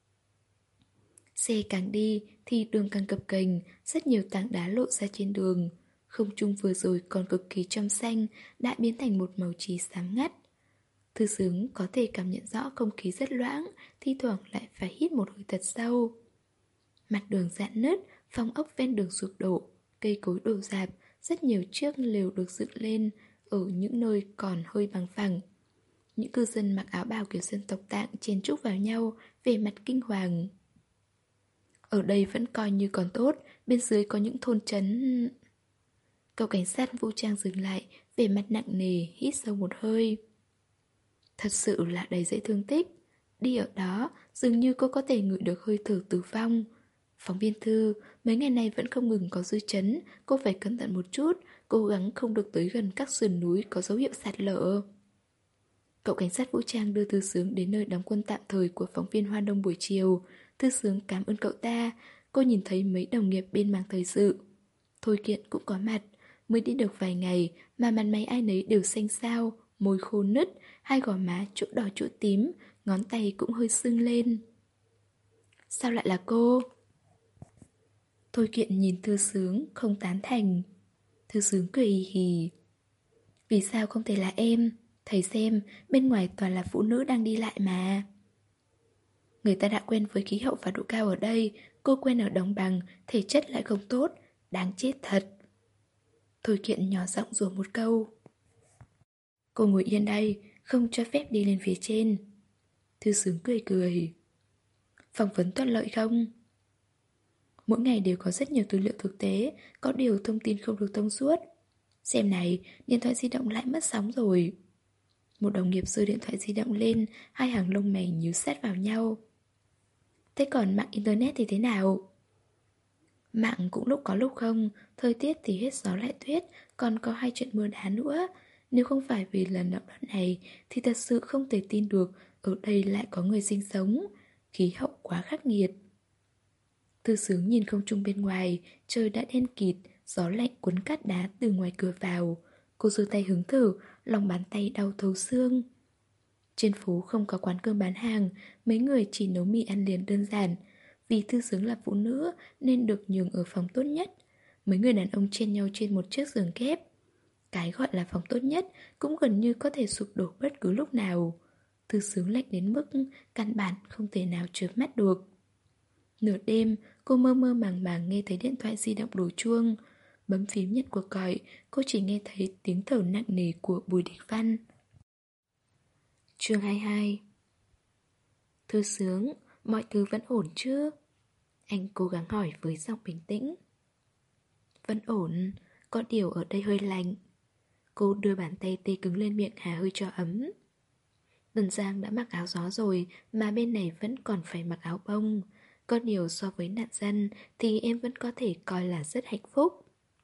Xe càng đi thì đường càng cập kềnh, rất nhiều tảng đá lộ ra trên đường. Không trung vừa rồi còn cực kỳ trong xanh, đã biến thành một màu trí xám ngắt. Thư Sướng có thể cảm nhận rõ không khí rất loãng, thi thoảng lại phải hít một hơi thật sâu. Mặt đường rạn nứt, phòng ốc ven đường sụp đổ, cây cối đổ rạp, rất nhiều chiếc lều được dựng lên ở những nơi còn hơi bằng phẳng. Những cư dân mặc áo bào kiểu dân tộc Tạng chen chúc vào nhau, về mặt kinh hoàng. Ở đây vẫn coi như còn tốt, bên dưới có những thôn trấn. Cậu cảnh sát vũ trang dừng lại, về mặt nặng nề, hít sâu một hơi. Thật sự là đầy dễ thương tích. Đi ở đó, dường như cô có thể ngửi được hơi thở tử vong. Phóng viên Thư, mấy ngày nay vẫn không ngừng có dư chấn, cô phải cẩn thận một chút, cố gắng không được tới gần các sườn núi có dấu hiệu sạt lở. Cậu cảnh sát vũ trang đưa Thư Sướng đến nơi đóng quân tạm thời của phóng viên Hoa Đông buổi chiều. Thư Sướng cảm ơn cậu ta. Cô nhìn thấy mấy đồng nghiệp bên mảng thời sự. Thôi Kiện cũng có mặt. Mới đi được vài ngày mà mặt mày ai nấy đều xanh xao, môi khô nứt, hai gò má chỗ đỏ chỗ tím, ngón tay cũng hơi sưng lên. Sao lại là cô? Thôi Kiện nhìn Thư Sướng không tán thành. Thư Sướng cười hì hì. Vì sao không thể là em? Thầy xem, bên ngoài toàn là phụ nữ đang đi lại mà. Người ta đã quen với khí hậu và độ cao ở đây, cô quen ở đồng bằng, thể chất lại không tốt, đáng chết thật. Thôi Kiện nhỏ giọng rủa một câu. Cô ngồi yên đây, không cho phép đi lên phía trên. Thư Sướng cười cười. Phỏng vấn thuận lợi không? Mỗi ngày đều có rất nhiều tư liệu thực tế, có điều thông tin không được thông suốt. Xem này, điện thoại di động lại mất sóng rồi. Một đồng nghiệp giơ điện thoại di động lên, hai hàng lông mày nhíu sát vào nhau. Thế còn mạng internet thì thế nào? Mạng cũng lúc có lúc không, thời tiết thì hết gió lại tuyết, còn có hai trận mưa đá nữa. Nếu không phải vì lần động đất này thì thật sự không thể tin được ở đây lại có người sinh sống. Khí hậu quá khắc nghiệt. Thư Sướng nhìn không trung bên ngoài, trời đã đen kịt, gió lạnh cuốn cát đá từ ngoài cửa vào. Cô giơ tay hứng thử, lòng bàn tay đau thấu xương. Trên phố không có quán cơm bán hàng, mấy người chỉ nấu mì ăn liền đơn giản. Vì Thư Sướng là phụ nữ nên được nhường ở phòng tốt nhất. Mấy người đàn ông chen nhau trên một chiếc giường kép. Cái gọi là phòng tốt nhất cũng gần như có thể sụp đổ bất cứ lúc nào. Thư Sướng lạnh đến mức căn bản không thể nào chớp mắt được. Nửa đêm, cô mơ mơ màng màng nghe thấy điện thoại di động đổ chuông. Bấm phím nhận cuộc gọi, cô chỉ nghe thấy tiếng thở nặng nề của Bùi Địch Văn. Chương hai mươi hai. Thư Sướng, mọi thứ vẫn ổn chứ? Anh cố gắng hỏi với giọng bình tĩnh. Vẫn ổn, có điều ở đây hơi lạnh. Cô đưa bàn tay tê cứng lên miệng hà hơi cho ấm. Tần Giang đã mặc áo gió rồi mà bên này vẫn còn phải mặc áo bông. Có điều so với nạn dân thì em vẫn có thể coi là rất hạnh phúc.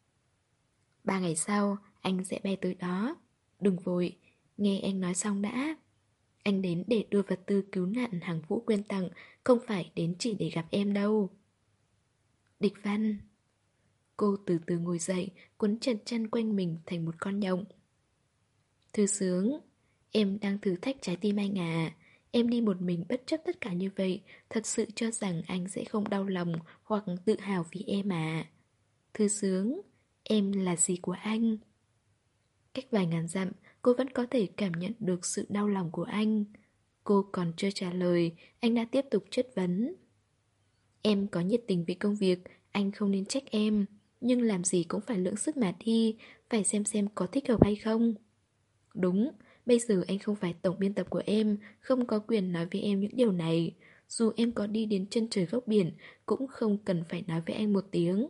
Ba ngày sau, anh sẽ bay tới đó. Đừng vội, nghe anh nói xong đã. Anh đến để đưa vật tư cứu nạn hàng Vũ quyên tặng, không phải đến chỉ để gặp em đâu. Địch Văn. Cô từ từ ngồi dậy, quấn chặt chăn quanh mình thành một con nhộng. Thư Sướng, em đang thử thách trái tim anh à. Em đi một mình bất chấp tất cả như vậy, thật sự cho rằng anh sẽ không đau lòng hoặc tự hào vì em à. Thư Sướng, em là gì của anh? Cách vài ngàn dặm, cô vẫn có thể cảm nhận được sự đau lòng của anh. Cô còn chưa trả lời, anh đã tiếp tục chất vấn. Em có nhiệt tình với công việc, anh không nên trách em. Nhưng làm gì cũng phải lượng sức mà đi, phải xem xem có thích hợp hay không. Đúng, bây giờ anh không phải tổng biên tập của em, không có quyền nói với em những điều này. Dù em có đi đến chân trời góc biển, cũng không cần phải nói với anh một tiếng.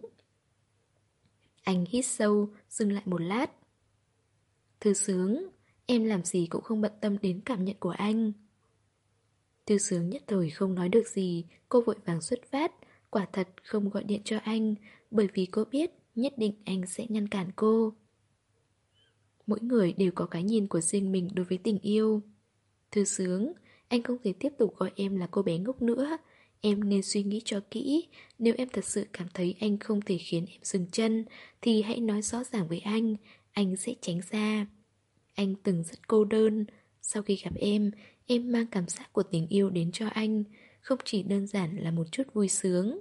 Anh hít sâu, dừng lại một lát. Thư Sướng, em làm gì cũng không bận tâm đến cảm nhận của anh. Thư Sướng nhất thời không nói được gì, cô vội vàng xuất phát, quả thật không gọi điện cho anh, bởi vì cô biết nhất định anh sẽ ngăn cản cô. Mỗi người đều có cái nhìn của riêng mình đối với tình yêu. Thư Sướng, anh không thể tiếp tục gọi em là cô bé ngốc nữa. Em nên suy nghĩ cho kỹ. Nếu em thật sự cảm thấy anh không thể khiến em dừng chân, thì hãy nói rõ ràng với anh. Anh sẽ tránh ra. Anh từng rất cô đơn. Sau khi gặp em, em mang cảm giác của tình yêu đến cho anh. Không chỉ đơn giản là một chút vui sướng.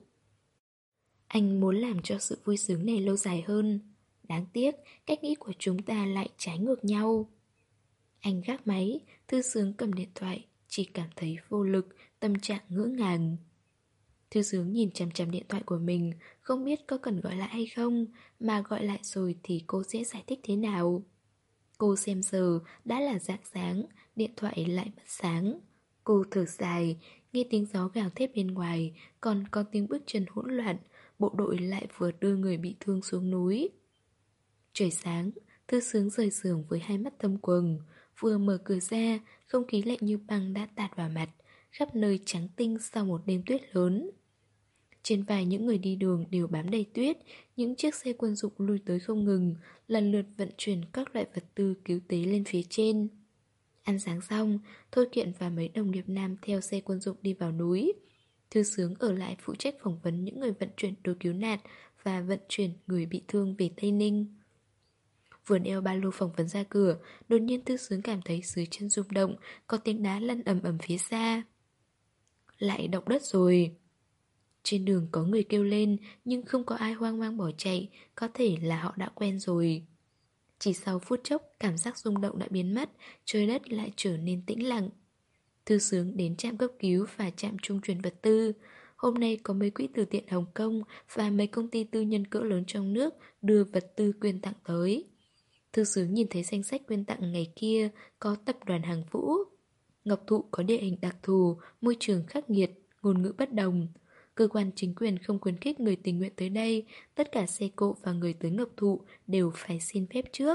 Anh muốn làm cho sự vui sướng này lâu dài hơn. Đáng tiếc, cách nghĩ của chúng ta lại trái ngược nhau. Anh gác máy, Thư Sướng cầm điện thoại, chỉ cảm thấy vô lực, tâm trạng ngỡ ngàng. Thư Sướng nhìn chằm chằm điện thoại của mình, không biết có cần gọi lại hay không, mà gọi lại rồi thì cô sẽ giải thích thế nào. Cô xem giờ, đã là rạng sáng, điện thoại lại bật sáng. Cô thở dài, nghe tiếng gió gào thét bên ngoài, còn có tiếng bước chân hỗn loạn, bộ đội lại vừa đưa người bị thương xuống núi. Trời sáng, Thư Sướng rời giường với hai mắt thâm quầng. Vừa mở cửa ra, không khí lạnh như băng đã tạt vào mặt, khắp nơi trắng tinh sau một đêm tuyết lớn. Trên vai những người đi đường đều bám đầy tuyết, những chiếc xe quân dụng lui tới không ngừng, lần lượt vận chuyển các loại vật tư cứu tế lên phía trên. Ăn sáng xong, Thôi Kiện và mấy đồng nghiệp nam theo xe quân dụng đi vào núi. Thư Sướng ở lại phụ trách phỏng vấn những người vận chuyển đồ cứu nạn và vận chuyển người bị thương về Tây Ninh. Vừa đeo ba lô phỏng vấn ra cửa, đột nhiên Thư Sướng cảm thấy dưới chân rung động, có tiếng đá lăn ầm ầm phía xa. Lại động đất rồi. Trên đường có người kêu lên, nhưng không có ai hoang mang bỏ chạy, có thể là họ đã quen rồi. Chỉ sau phút chốc, cảm giác rung động đã biến mất, trời đất lại trở nên tĩnh lặng. Thư Sướng đến trạm cấp cứu và trạm trung chuyển vật tư. Hôm nay có mấy quỹ từ thiện Hồng Kông và mấy công ty tư nhân cỡ lớn trong nước đưa vật tư quyên tặng tới. Thư Sướng nhìn thấy danh sách quyên tặng ngày kia có tập đoàn Hàng Vũ. Ngọc Thụ có địa hình đặc thù, môi trường khắc nghiệt, ngôn ngữ bất đồng. Cơ quan chính quyền không khuyến khích người tình nguyện tới đây, tất cả xe cộ và người tới Ngọc Thụ đều phải xin phép trước.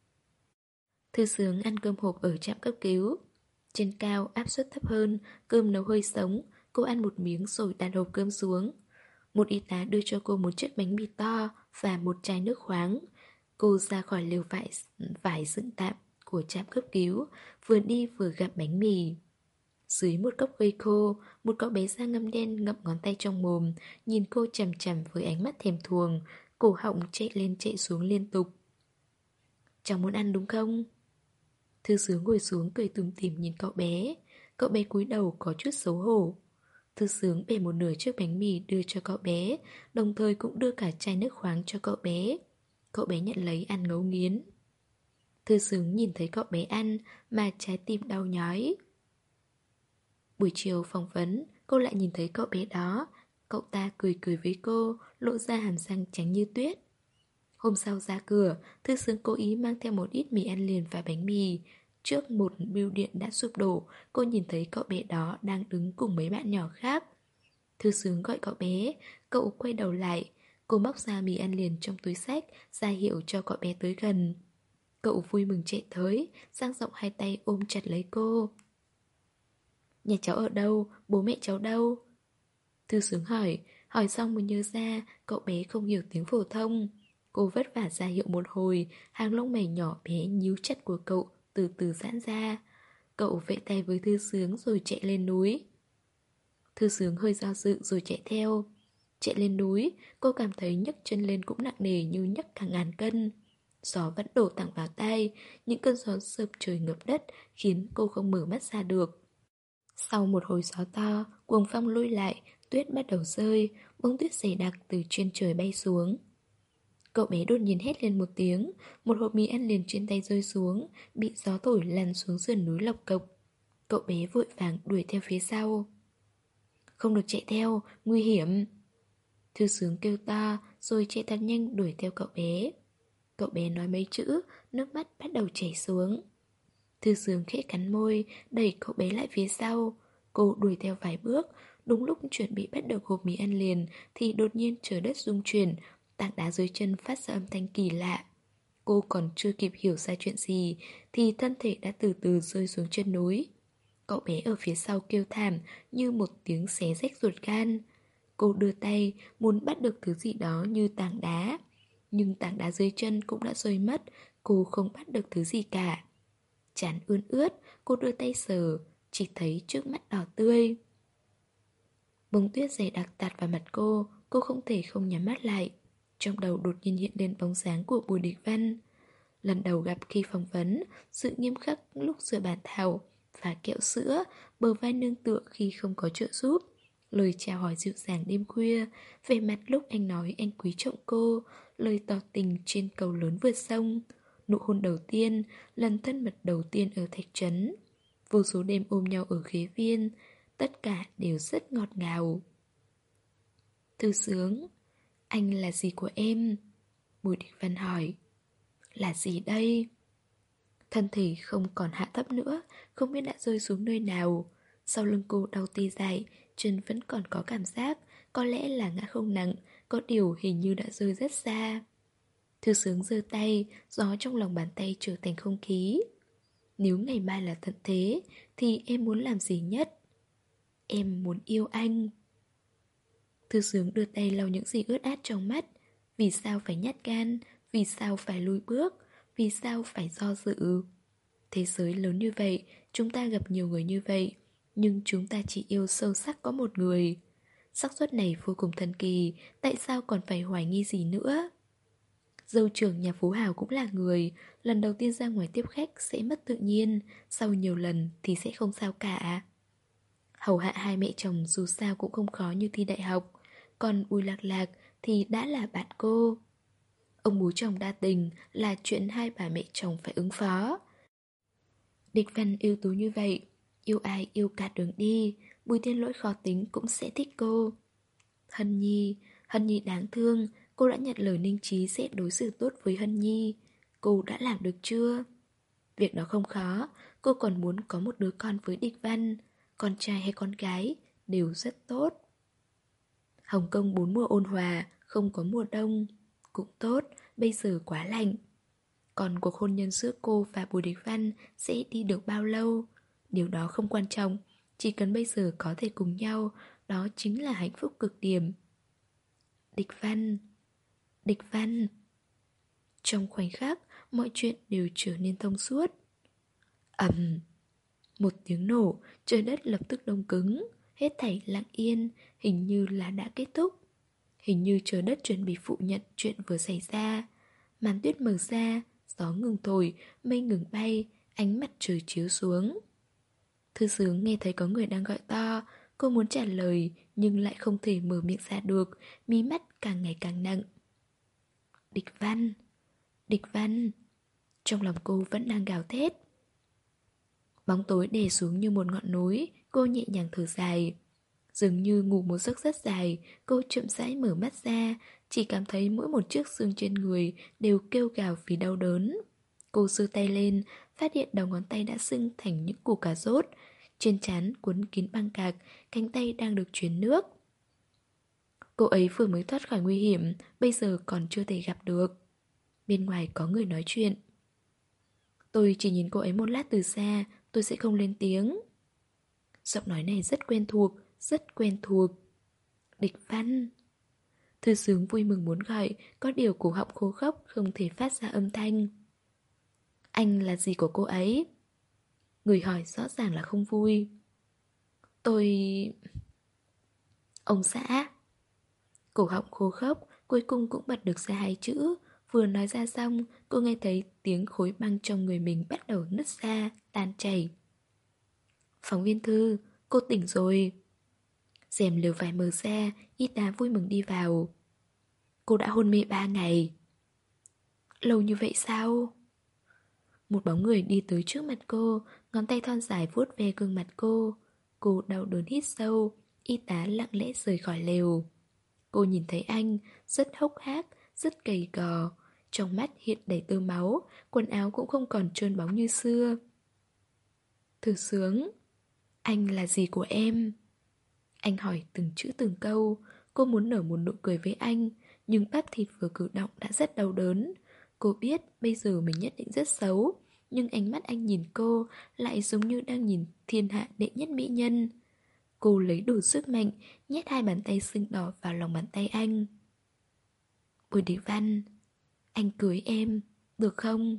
Thư Sướng ăn cơm hộp ở trạm cấp cứu. Trên cao áp suất thấp hơn, cơm nấu hơi sống, cô ăn một miếng rồi đặt hộp cơm xuống. Một y tá đưa cho cô một chiếc bánh mì to và một chai nước khoáng. Cô ra khỏi lều vải, vải dựng tạm của trạm cấp cứu, vừa đi vừa gặm bánh mì. Dưới một cốc cây khô, một cậu bé da ngăm đen ngậm ngón tay trong mồm, nhìn cô chằm chằm với ánh mắt thèm thuồng, cổ họng chạy lên chạy xuống liên tục. Cháu muốn ăn đúng không? Thư Sướng ngồi xuống cười tủm tỉm nhìn cậu bé. Cậu bé cúi đầu có chút xấu hổ. Thư Sướng bẻ một nửa chiếc bánh mì đưa cho cậu bé, đồng thời cũng đưa cả chai nước khoáng cho cậu bé. Cậu bé nhận lấy ăn ngấu nghiến. Thư Sướng nhìn thấy cậu bé ăn mà trái tim đau nhói. Buổi chiều phỏng vấn, cô lại nhìn thấy cậu bé đó. Cậu ta cười cười với cô, lộ ra hàm răng trắng như tuyết. Hôm sau ra cửa, Thư Sướng cố ý mang theo một ít mì ăn liền và bánh mì. Trước một bưu điện đã sụp đổ, cô nhìn thấy cậu bé đó đang đứng cùng mấy bạn nhỏ khác. Thư Sướng gọi cậu bé, cậu quay đầu lại. Cô móc ra mì ăn liền trong túi xách, ra hiệu cho cậu bé tới gần. Cậu vui mừng chạy tới, dang rộng hai tay ôm chặt lấy cô. Nhà cháu ở đâu? Bố mẹ cháu đâu? Thư Sướng hỏi, hỏi xong mới nhớ ra cậu bé không hiểu tiếng phổ thông. Cô vất vả ra hiệu một hồi, hàng lông mày nhỏ bé nhíu chặt của cậu từ từ giãn ra. Cậu vẫy tay với Thư Sướng rồi chạy lên núi. Thư Sướng hơi do dự rồi chạy theo. Chạy lên núi, cô cảm thấy nhấc chân lên cũng nặng nề như nhấc cả ngàn cân. Gió vẫn đổ thẳng vào tai, những cơn gió sợp trời ngập đất khiến cô không mở mắt ra được. Sau một hồi gió to, cuồng phong lùi lại, tuyết bắt đầu rơi, bông tuyết dày đặc từ trên trời bay xuống. Cậu bé đột nhiên hét lên một tiếng, một hộp mì ăn liền trên tay rơi xuống, bị gió thổi lăn xuống sườn núi lộc cộc. Cậu bé vội vàng đuổi theo phía sau. Không được chạy theo, nguy hiểm. Thư Sướng kêu to rồi chạy thật nhanh đuổi theo cậu bé. Cậu bé nói mấy chữ, nước mắt bắt đầu chảy xuống. Thư Sướng khẽ cắn môi, đẩy cậu bé lại phía sau. Cô đuổi theo vài bước, đúng lúc chuẩn bị bắt được hộp mì ăn liền thì đột nhiên trời đất rung chuyển, tảng đá dưới chân phát ra âm thanh kỳ lạ. Cô còn chưa kịp hiểu ra chuyện gì thì thân thể đã từ từ rơi xuống chân núi. Cậu bé ở phía sau kêu thảm như một tiếng xé rách ruột gan. Cô đưa tay muốn bắt được thứ gì đó như tảng đá, nhưng tảng đá dưới chân cũng đã rơi mất. Cô không bắt được thứ gì cả. Trán ươn ướt, cô đưa tay sờ, chỉ thấy trước mắt đỏ tươi. Bông tuyết dày đặc tạt vào mặt cô, cô không thể không nhắm mắt lại. Trong đầu đột nhiên hiện lên bóng dáng của Bùi Địch Văn. Lần đầu gặp khi phỏng vấn, sự nghiêm khắc lúc rửa bàn thảo, và kẹo sữa, bờ vai nương tựa khi không có trợ giúp. Lời chào hỏi dịu dàng đêm khuya, về mặt lúc anh nói anh quý trọng cô, lời tỏ tình trên cầu lớn vượt sông, nụ hôn đầu tiên, lần thân mật đầu tiên ở Thạch Trấn, vô số đêm ôm nhau ở Khế Viên, tất cả đều rất ngọt ngào. Thư Sướng, anh là gì của em? Bùi Địch Văn hỏi. Là gì đây? Thân thể không còn hạ thấp nữa, không biết đã rơi xuống nơi nào. Sau lưng cô đau tê dại, chân vẫn còn có cảm giác, có lẽ là ngã không nặng, có điều hình như đã rơi rất xa. Thư Sướng giơ tay, gió trong lòng bàn tay trở thành không khí. Nếu ngày mai là tận thế, thì em muốn làm gì nhất? Em muốn yêu anh. Thư Sướng đưa tay lau những gì ướt át trong mắt. Vì sao phải nhát gan? Vì sao phải lùi bước? Vì sao phải do dự? Thế giới lớn như vậy, chúng ta gặp nhiều người như vậy, nhưng chúng ta chỉ yêu sâu sắc có một người. Xác suất này vô cùng thần kỳ, tại sao còn phải hoài nghi gì nữa? Dâu trưởng nhà Phú Hào cũng là người, lần đầu tiên ra ngoài tiếp khách sẽ mất tự nhiên, sau nhiều lần thì sẽ không sao cả. Hầu hạ hai mẹ chồng dù sao cũng không khó như thi đại học, còn Bùi Lạc Lạc thì đã là bạn cô. Ông bố chồng đa tình là chuyện hai bà mẹ chồng phải ứng phó. Địch Văn ưu tú như vậy, yêu ai yêu cả đường đi, Bùi Thiên Lỗi khó tính cũng sẽ thích cô. Hân Nhi, Hân Nhi đáng thương, cô đã nhận lời Ninh Trí sẽ đối xử tốt với Hân Nhi. Cô đã làm được chưa? Việc đó không khó, cô còn muốn có một đứa con với Địch Văn, con trai hay con gái đều rất tốt. Hồng Kông bốn mùa ôn hòa, không có mùa đông. Cũng tốt, bây giờ quá lạnh. Còn cuộc hôn nhân giữa cô và Bùi Địch Văn sẽ đi được bao lâu? Điều đó không quan trọng, chỉ cần bây giờ có thể cùng nhau, đó chính là hạnh phúc cực điểm. Địch Văn, Địch Văn. Trong khoảnh khắc, mọi chuyện đều trở nên thông suốt. Ầm, một tiếng nổ, trời đất lập tức đông cứng, hết thảy lặng yên, hình như là đã kết thúc. Hình như trời đất chuẩn bị phủ nhận chuyện vừa xảy ra. Màn tuyết mở ra, gió ngừng thổi, mây ngừng bay, ánh mặt trời chiếu xuống. Thư Sướng nghe thấy có người đang gọi to, cô muốn trả lời nhưng lại không thể mở miệng ra được, mí mắt càng ngày càng nặng. Địch Văn, Địch Văn. Trong lòng cô vẫn đang gào thét. Bóng tối đè xuống như một ngọn núi, cô nhẹ nhàng thở dài. Dường như ngủ một giấc rất dài, cô chậm rãi mở mắt ra, chỉ cảm thấy mỗi một chiếc xương trên người đều kêu gào vì đau đớn. Cô giơ tay lên, phát hiện đầu ngón tay đã sưng thành những củ cà rốt, trên trán quấn kín băng cạc, cánh tay đang được truyền nước. Cô ấy vừa mới thoát khỏi nguy hiểm, bây giờ còn chưa thể gặp được. Bên ngoài có người nói chuyện. Tôi chỉ nhìn cô ấy một lát từ xa, tôi sẽ không lên tiếng. Giọng nói này rất quen thuộc, rất quen thuộc. Địch Văn. Thư Sướng vui mừng muốn gọi, có điều cổ họng khô khốc không thể phát ra âm thanh. Anh là gì của cô ấy? Người hỏi rõ ràng là không vui. Tôi... Ông xã. Cổ họng khô khốc, cuối cùng cũng bật được ra hai chữ. Vừa nói ra xong, cô nghe thấy tiếng khối băng trong người mình bắt đầu nứt ra, tan chảy. Phóng viên Thư, cô tỉnh rồi. Rèm lều vải mở ra, y tá vui mừng đi vào. Cô đã hôn mê ba ngày. Lâu như vậy sao? Một bóng người đi tới trước mặt cô, ngón tay thon dài vuốt ve gương mặt cô. Cô đau đớn hít sâu, y tá lặng lẽ rời khỏi lều. Cô nhìn thấy anh, rất hốc hác, rất gầy gò. Trong mắt hiện đầy tơ máu, quần áo cũng không còn trơn bóng như xưa. Thư Sướng, anh là gì của em? Anh hỏi từng chữ từng câu. Cô muốn nở một nụ cười với anh, nhưng bắp thịt vừa cử động đã rất đau đớn. Cô biết bây giờ mình nhất định rất xấu, nhưng ánh mắt anh nhìn cô lại giống như đang nhìn thiên hạ đệ nhất mỹ nhân. Cô lấy đủ sức mạnh, nhét hai bàn tay sưng đỏ vào lòng bàn tay anh. Bùi Địch Văn, anh cưới em, được không?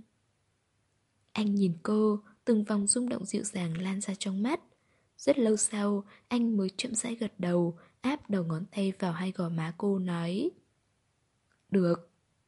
Anh nhìn cô, từng vòng rung động dịu dàng lan ra trong mắt. Rất lâu sau, anh mới chậm rãi gật đầu, áp đầu ngón tay vào hai gò má cô nói. Được.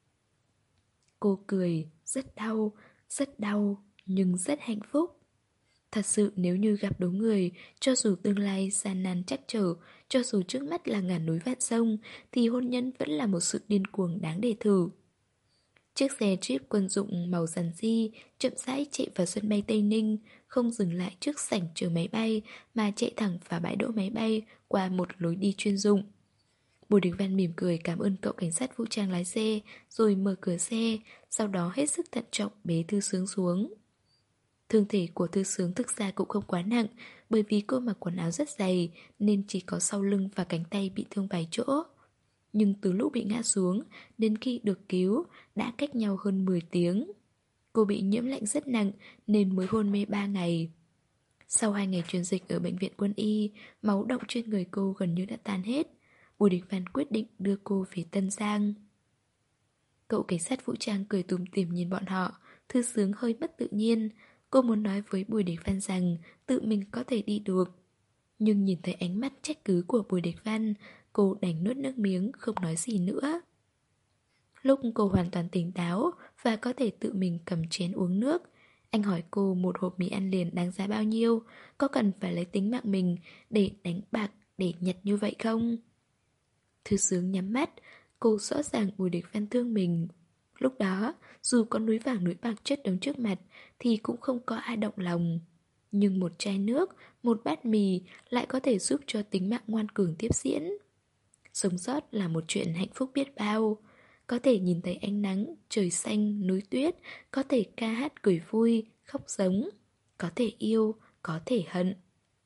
Cô cười, rất đau, rất đau, nhưng rất hạnh phúc. Thật sự nếu như gặp đúng người, cho dù tương lai gian nan chắc trở, cho dù trước mắt là ngàn núi vạn sông, thì hôn nhân vẫn là một sự điên cuồng đáng để thử. Chiếc xe Jeep quân dụng màu dàn di chậm rãi chạy vào sân bay Tây Ninh, không dừng lại trước sảnh chờ máy bay mà chạy thẳng vào bãi đỗ máy bay qua một lối đi chuyên dụng. Bùi Đình Văn mỉm cười cảm ơn cậu cảnh sát vũ trang lái xe, rồi mở cửa xe, sau đó hết sức thận trọng bế Thư Sướng xuống. Thương thể của Thư Sướng thực ra cũng không quá nặng, bởi vì cô mặc quần áo rất dày nên chỉ có sau lưng và cánh tay bị thương vài chỗ. Nhưng từ lúc bị ngã xuống đến khi được cứu đã cách nhau hơn mười tiếng. Cô bị nhiễm lạnh rất nặng nên mới hôn mê ba ngày. Sau hai ngày truyền dịch ở bệnh viện quân y, máu động trên người cô gần như đã tan hết. Bùi Đình Văn quyết định đưa cô về Tân Giang. Cậu cảnh sát vũ trang cười tủm tỉm nhìn bọn họ. Thư Sướng hơi mất tự nhiên. Cô muốn nói với Bùi Đình Văn rằng tự mình có thể đi được, nhưng nhìn thấy ánh mắt trách cứ của Bùi Đình Văn, cô đành nuốt nước miếng không nói gì nữa. Lúc cô hoàn toàn tỉnh táo và có thể tự mình cầm chén uống nước, anh hỏi cô một hộp mì ăn liền đáng giá bao nhiêu, có cần phải lấy tính mạng mình để đánh bạc, để nhặt như vậy không? Thư Sướng nhắm mắt, cô rõ ràng Bùi Đình Văn thương mình. Lúc đó, dù có núi vàng núi bạc chất đống trước mặt thì cũng không có ai động lòng. Nhưng một chai nước, một bát mì lại có thể giúp cho tính mạng ngoan cường tiếp diễn. Sống sót là một chuyện hạnh phúc biết bao. Có thể nhìn thấy ánh nắng, trời xanh, núi tuyết, có thể ca hát cười vui, khóc giống, có thể yêu, có thể hận.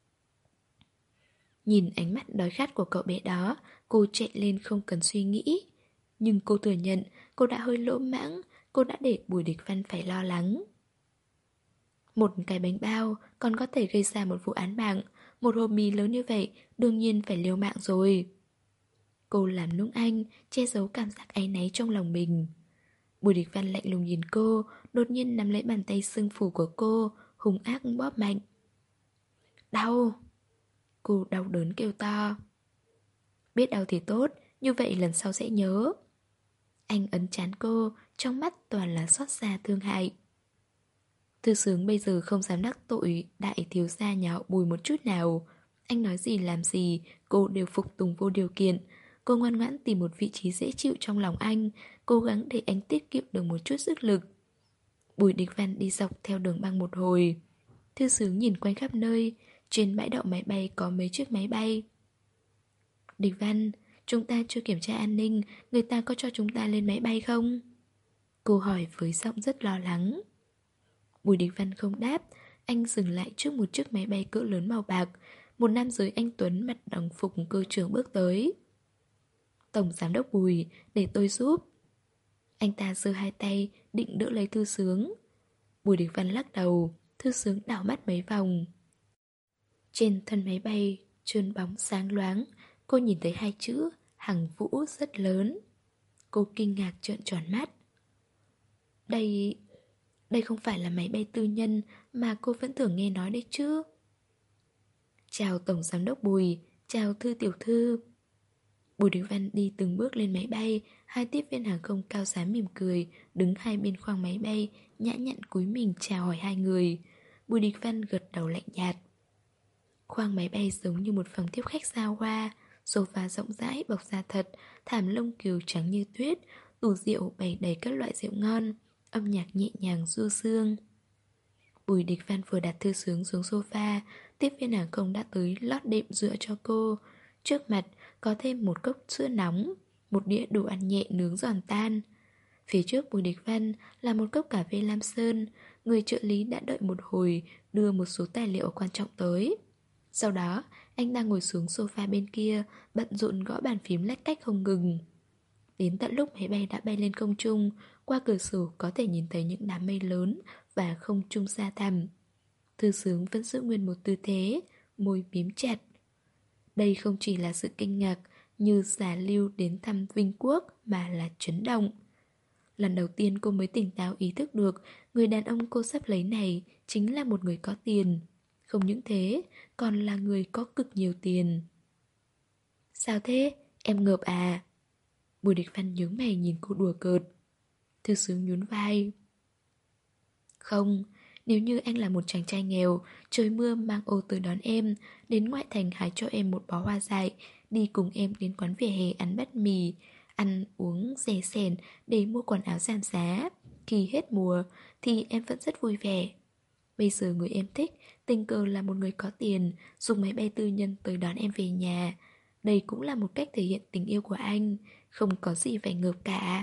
Nhìn ánh mắt đói khát của cậu bé đó, cô chạy lên không cần suy nghĩ. Nhưng cô thừa nhận cô đã hơi lỗ mãng, cô đã để Bùi Địch Văn phải lo lắng. Một cái bánh bao còn có thể gây ra một vụ án mạng, một hộp mì lớn như vậy đương nhiên phải liều mạng rồi. Cô làm nũng anh, che giấu cảm giác áy náy trong lòng mình. Bùi Địch Văn lạnh lùng nhìn cô, đột nhiên nắm lấy bàn tay sưng phù của cô, hung ác bóp mạnh. Đau! Cô đau đớn kêu to. Biết đau thì tốt, như vậy lần sau sẽ nhớ. Anh ấn trán cô, trong mắt toàn là xót xa thương hại. Thư Sướng bây giờ không dám đắc tội đại thiếu gia nhà họ Bùi một chút nào. Anh nói gì làm gì, cô đều phục tùng vô điều kiện. Cô ngoan ngoãn tìm một vị trí dễ chịu trong lòng anh, cố gắng để anh tiết kiệm được một chút sức lực. Bùi Địch Văn đi dọc theo đường băng một hồi. Thư Sướng nhìn quanh khắp nơi, trên bãi đậu máy bay có mấy chiếc máy bay. Địch Văn, chúng ta chưa kiểm tra an ninh, người ta có cho chúng ta lên máy bay không? Cô hỏi với giọng rất lo lắng. Bùi Đình Văn không đáp, anh dừng lại trước một chiếc máy bay cỡ lớn màu bạc. Một nam giới anh tuấn mặc đồng phục cơ trưởng bước tới. Tổng giám đốc Bùi, để tôi giúp. Anh ta giơ hai tay, định đỡ lấy Thư Sướng. Bùi Đình Văn lắc đầu, Thư Sướng đảo mắt mấy vòng. Trên thân máy bay, trơn bóng sáng loáng, cô nhìn thấy hai chữ Hằng Vũ rất lớn. Cô kinh ngạc trợn tròn mắt. Đây... Đây không phải là máy bay tư nhân mà cô vẫn thường nghe nói đấy chứ. Chào Tổng Giám đốc Bùi, chào Thư Tiểu Thư. Bùi Đình Văn đi từng bước lên máy bay, hai tiếp viên hàng không cao rám mỉm cười, đứng hai bên khoang máy bay, nhã nhặn cúi mình chào hỏi hai người. Bùi Đình Văn gật đầu lạnh nhạt. Khoang máy bay giống như một phòng tiếp khách xa hoa, sofa rộng rãi bọc da thật, thảm lông cừu trắng như tuyết, tủ rượu bày đầy các loại rượu ngon, âm nhạc nhẹ nhàng du dương. Bùi Địch Văn vừa đặt Thư Sướng xuống sofa, tiếp viên hàng không đã tới lót đệm dựa cho cô. Trước mặt có thêm một cốc sữa nóng, một đĩa đồ ăn nhẹ nướng giòn tan. Phía trước Bùi Địch Văn là một cốc cà phê lam sơn. Người trợ lý đã đợi một hồi, đưa một số tài liệu quan trọng tới. Sau đó, anh đang ngồi xuống sofa bên kia, bận rộn gõ bàn phím lách cách không ngừng. Đến tận lúc máy bay đã bay lên không trung, qua cửa sổ có thể nhìn thấy những đám mây lớn và không trung xa thẳm. Thư Sướng vẫn giữ nguyên một tư thế, môi mím chặt. Đây không chỉ là sự kinh ngạc như giả lưu đến thăm Vinh Quốc mà là chấn động. Lần đầu tiên cô mới tỉnh táo ý thức được người đàn ông cô sắp lấy này chính là một người có tiền. Không những thế, còn là người có cực nhiều tiền. Sao thế? Em ngợp à? Bùi Địch Văn nhướng mày nhìn cô đùa cợt. Thư Sướng nhún vai. Không, nếu như anh là một chàng trai nghèo, trời mưa mang ô tới đón em, đến ngoại thành hái cho em một bó hoa dại, đi cùng em đến quán vỉa hè ăn bát mì, ăn uống rẻ sẻn để mua quần áo giảm giá. Khi hết mùa thì em vẫn rất vui vẻ. Bây giờ người em thích tình cờ là một người có tiền, dùng máy bay tư nhân tới đón em về nhà. Đây cũng là một cách thể hiện tình yêu của anh, không có gì phải ngợp cả.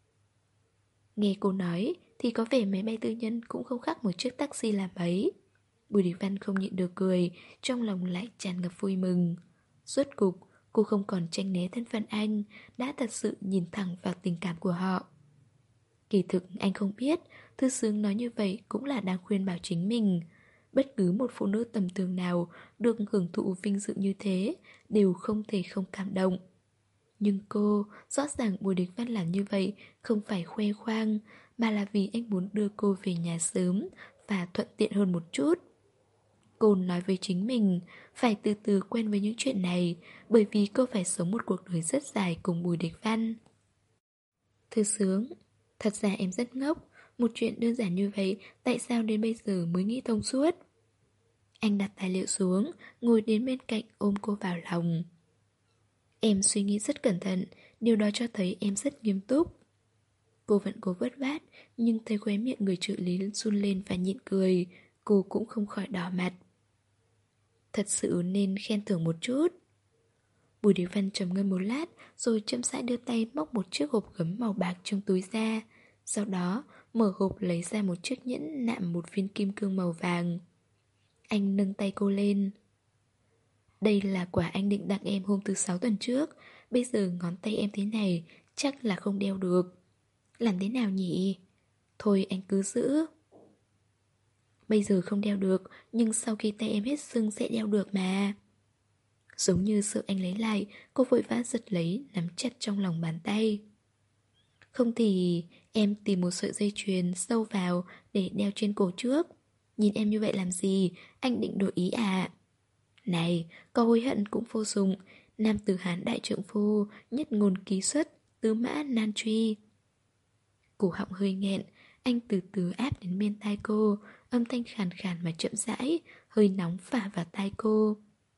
Nghe cô nói thì có vẻ máy bay tư nhân cũng không khác một chiếc taxi là mấy. Bùi Địch Văn không nhịn được cười, trong lòng lại tràn ngập vui mừng. Rốt cục, cô không còn tranh né thân phận anh, đã thật sự nhìn thẳng vào tình cảm của họ. Kỳ thực anh không biết, Thư Sướng nói như vậy cũng là đang khuyên bảo chính mình. Bất cứ một phụ nữ tầm thường nào được hưởng thụ vinh dự như thế đều không thể không cảm động. Nhưng cô, rõ ràng Bùi Địch Văn làm như vậy không phải khoe khoang, mà là vì anh muốn đưa cô về nhà sớm và thuận tiện hơn một chút. Cô nói với chính mình, phải từ từ quen với những chuyện này, bởi vì cô phải sống một cuộc đời rất dài cùng Bùi Địch Văn. Thư Sướng, thật ra em rất ngốc, một chuyện đơn giản như vậy, tại sao đến bây giờ mới nghĩ thông suốt? Anh đặt tài liệu xuống, ngồi đến bên cạnh ôm cô vào lòng. Em suy nghĩ rất cẩn thận, điều đó cho thấy em rất nghiêm túc. Cô vẫn cố vớt vát, nhưng thấy khóe miệng người trợ lý run lên và nhịn cười, cô cũng không khỏi đỏ mặt. Thật sự nên khen thưởng một chút. Bùi Địch Văn trầm ngâm một lát, rồi chậm rãi đưa tay móc một chiếc hộp gấm màu bạc trong túi ra. Sau đó, mở hộp lấy ra một chiếc nhẫn nạm một viên kim cương màu vàng. Anh nâng tay cô lên. Đây là quà anh định tặng em hôm thứ sáu tuần trước. Bây giờ ngón tay em thế này, chắc là không đeo được. Làm thế nào nhỉ? Thôi anh cứ giữ. Bây giờ không đeo được, nhưng sau khi tay em hết sưng sẽ đeo được mà. Giống như sợ anh lấy lại, cô vội vã giật lấy, nắm chặt trong lòng bàn tay. Không thì em tìm một sợi dây chuyền sâu vào để đeo trên cổ trước. Nhìn em như vậy làm gì, anh định đổi ý à? Này, có hối hận cũng vô dụng. Nam tử Hán đại trượng phu, nhất ngôn ký xuất, tứ mã nan truy. Cổ họng hơi nghẹn, anh từ từ áp đến bên tai cô, âm thanh khàn khàn mà chậm rãi, hơi nóng phả vào tai cô.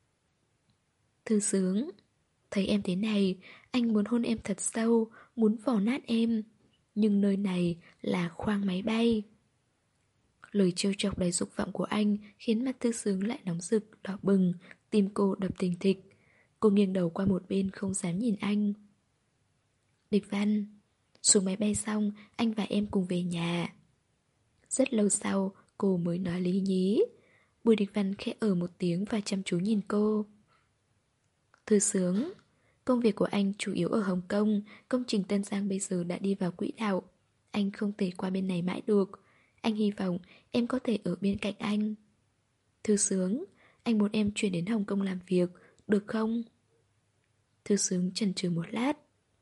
Thư Sướng, thấy em thế này, anh muốn hôn em thật sâu, muốn vò nát em. Nhưng nơi này là khoang máy bay. Lời trêu chọc đầy dục vọng của anh khiến mặt Thư Sướng lại nóng rực, đỏ bừng, tim cô đập thình thịch. Cô nghiêng đầu qua một bên không dám nhìn anh. Địch Văn, xuống máy bay xong, anh và em cùng về nhà. Rất lâu sau, cô mới nói lý nhí. Bùi Địch Văn khẽ ở một tiếng và chăm chú nhìn cô. Thư Sướng, công việc của anh chủ yếu ở Hồng Kông, công trình Tân Giang bây giờ đã đi vào quỹ đạo. Anh không thể qua bên này mãi được. Anh hy vọng em có thể ở bên cạnh anh. Thư Sướng, anh muốn em chuyển đến Hồng Kông làm việc, được không? Thư Sướng chần chừ một lát.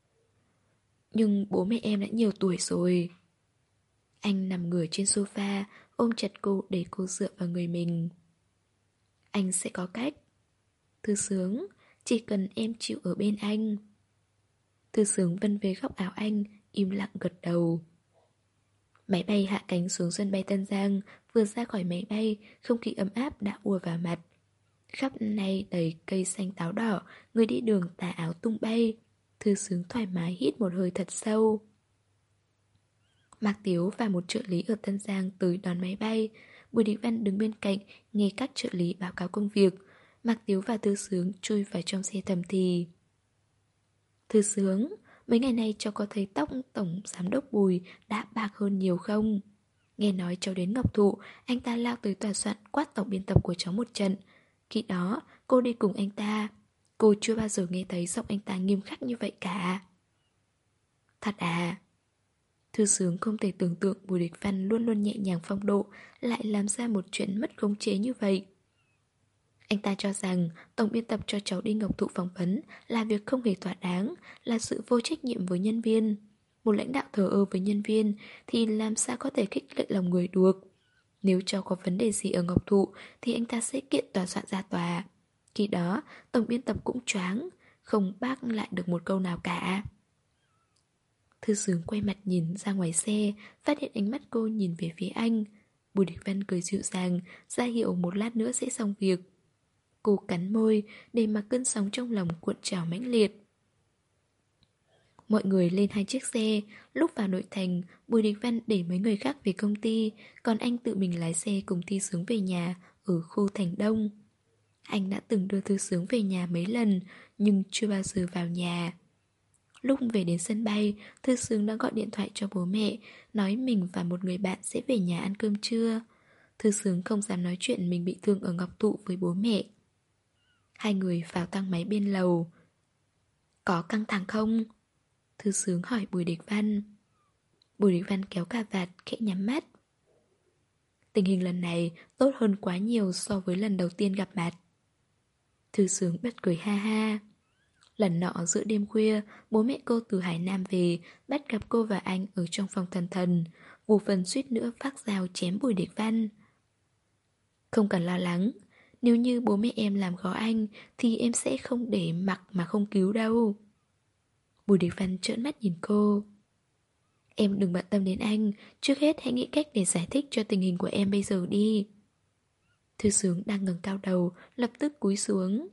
Nhưng bố mẹ em đã nhiều tuổi rồi. Anh nằm ngửa trên sofa, ôm chặt cô để cô dựa vào người mình. Anh sẽ có cách. Thư Sướng, chỉ cần em chịu ở bên anh. Thư Sướng vân về góc áo anh, im lặng gật đầu. Máy bay hạ cánh xuống sân bay Tân Giang, vừa ra khỏi máy bay, không khí ấm áp đã ùa vào mặt. Khắp nay đầy cây xanh táo đỏ, người đi đường tà áo tung bay. Thư Sướng thoải mái hít một hơi thật sâu. Mạc Tiếu và một trợ lý ở Tân Giang tới đón máy bay. Bùi Địch Văn đứng bên cạnh, nghe các trợ lý báo cáo công việc. Mạc Tiếu và Thư Sướng chui vào trong xe thầm thì. Thư Sướng, mấy ngày nay cháu có thấy tóc tổng giám đốc Bùi đã bạc hơn nhiều không? Nghe nói cháu đến Ngọc Thụ, anh ta lao tới tòa soạn quát tổng biên tập của cháu một trận. Khi đó, cô đi cùng anh ta. Cô chưa bao giờ nghe thấy giọng anh ta nghiêm khắc như vậy cả. Thật à? Thư Sướng không thể tưởng tượng Bùi Địch Văn luôn luôn nhẹ nhàng phong độ lại làm ra một chuyện mất khống chế như vậy. Anh ta cho rằng tổng biên tập cho cháu đi Ngọc Thụ phỏng vấn là việc không hề thỏa đáng, là sự vô trách nhiệm với nhân viên. Một lãnh đạo thờ ơ với nhân viên thì làm sao có thể khích lệ lòng người được. Nếu cháu có vấn đề gì ở Ngọc Thụ thì anh ta sẽ kiện tòa soạn ra tòa. Khi đó, tổng biên tập cũng choáng, không bác lại được một câu nào cả. Thư Sướng quay mặt nhìn ra ngoài xe, phát hiện ánh mắt cô nhìn về phía anh. Bùi Địch Văn cười dịu dàng, ra hiệu một lát nữa sẽ xong việc. Cô cắn môi, để mặc cơn sóng trong lòng cuộn trào mãnh liệt. Mọi người lên hai chiếc xe, lúc vào nội thành, Bùi Địch Văn để mấy người khác về công ty, còn anh tự mình lái xe cùng Thư Sướng về nhà ở khu Thành Đông. Anh đã từng đưa Thư Sướng về nhà mấy lần, nhưng chưa bao giờ vào nhà. Lúc về đến sân bay, Thư Sướng đã gọi điện thoại cho bố mẹ, nói mình và một người bạn sẽ về nhà ăn cơm trưa. Thư Sướng không dám nói chuyện mình bị thương ở Ngọc Thụ với bố mẹ. Hai người vào thang máy bên lầu. Có căng thẳng không? Thư Sướng hỏi Bùi Địch Văn. Bùi Địch Văn kéo cà vạt, khẽ nhắm mắt. Tình hình lần này tốt hơn quá nhiều so với lần đầu tiên gặp mặt. Thư Sướng bật cười ha ha. Lần nọ giữa đêm khuya, bố mẹ cô từ Hải Nam về, bắt gặp cô và anh ở trong phòng thần thần. Vô phần suýt nữa phác dao chém Bùi Địch Văn. Không cần lo lắng, nếu như bố mẹ em làm khó anh thì em sẽ không để mặc mà không cứu đâu. Bùi Địch Văn trợn mắt nhìn cô. Em đừng bận tâm đến anh, trước hết hãy nghĩ cách để giải thích cho tình hình của em bây giờ đi. Thư Sướng đang ngẩng cao đầu, lập tức cúi xuống.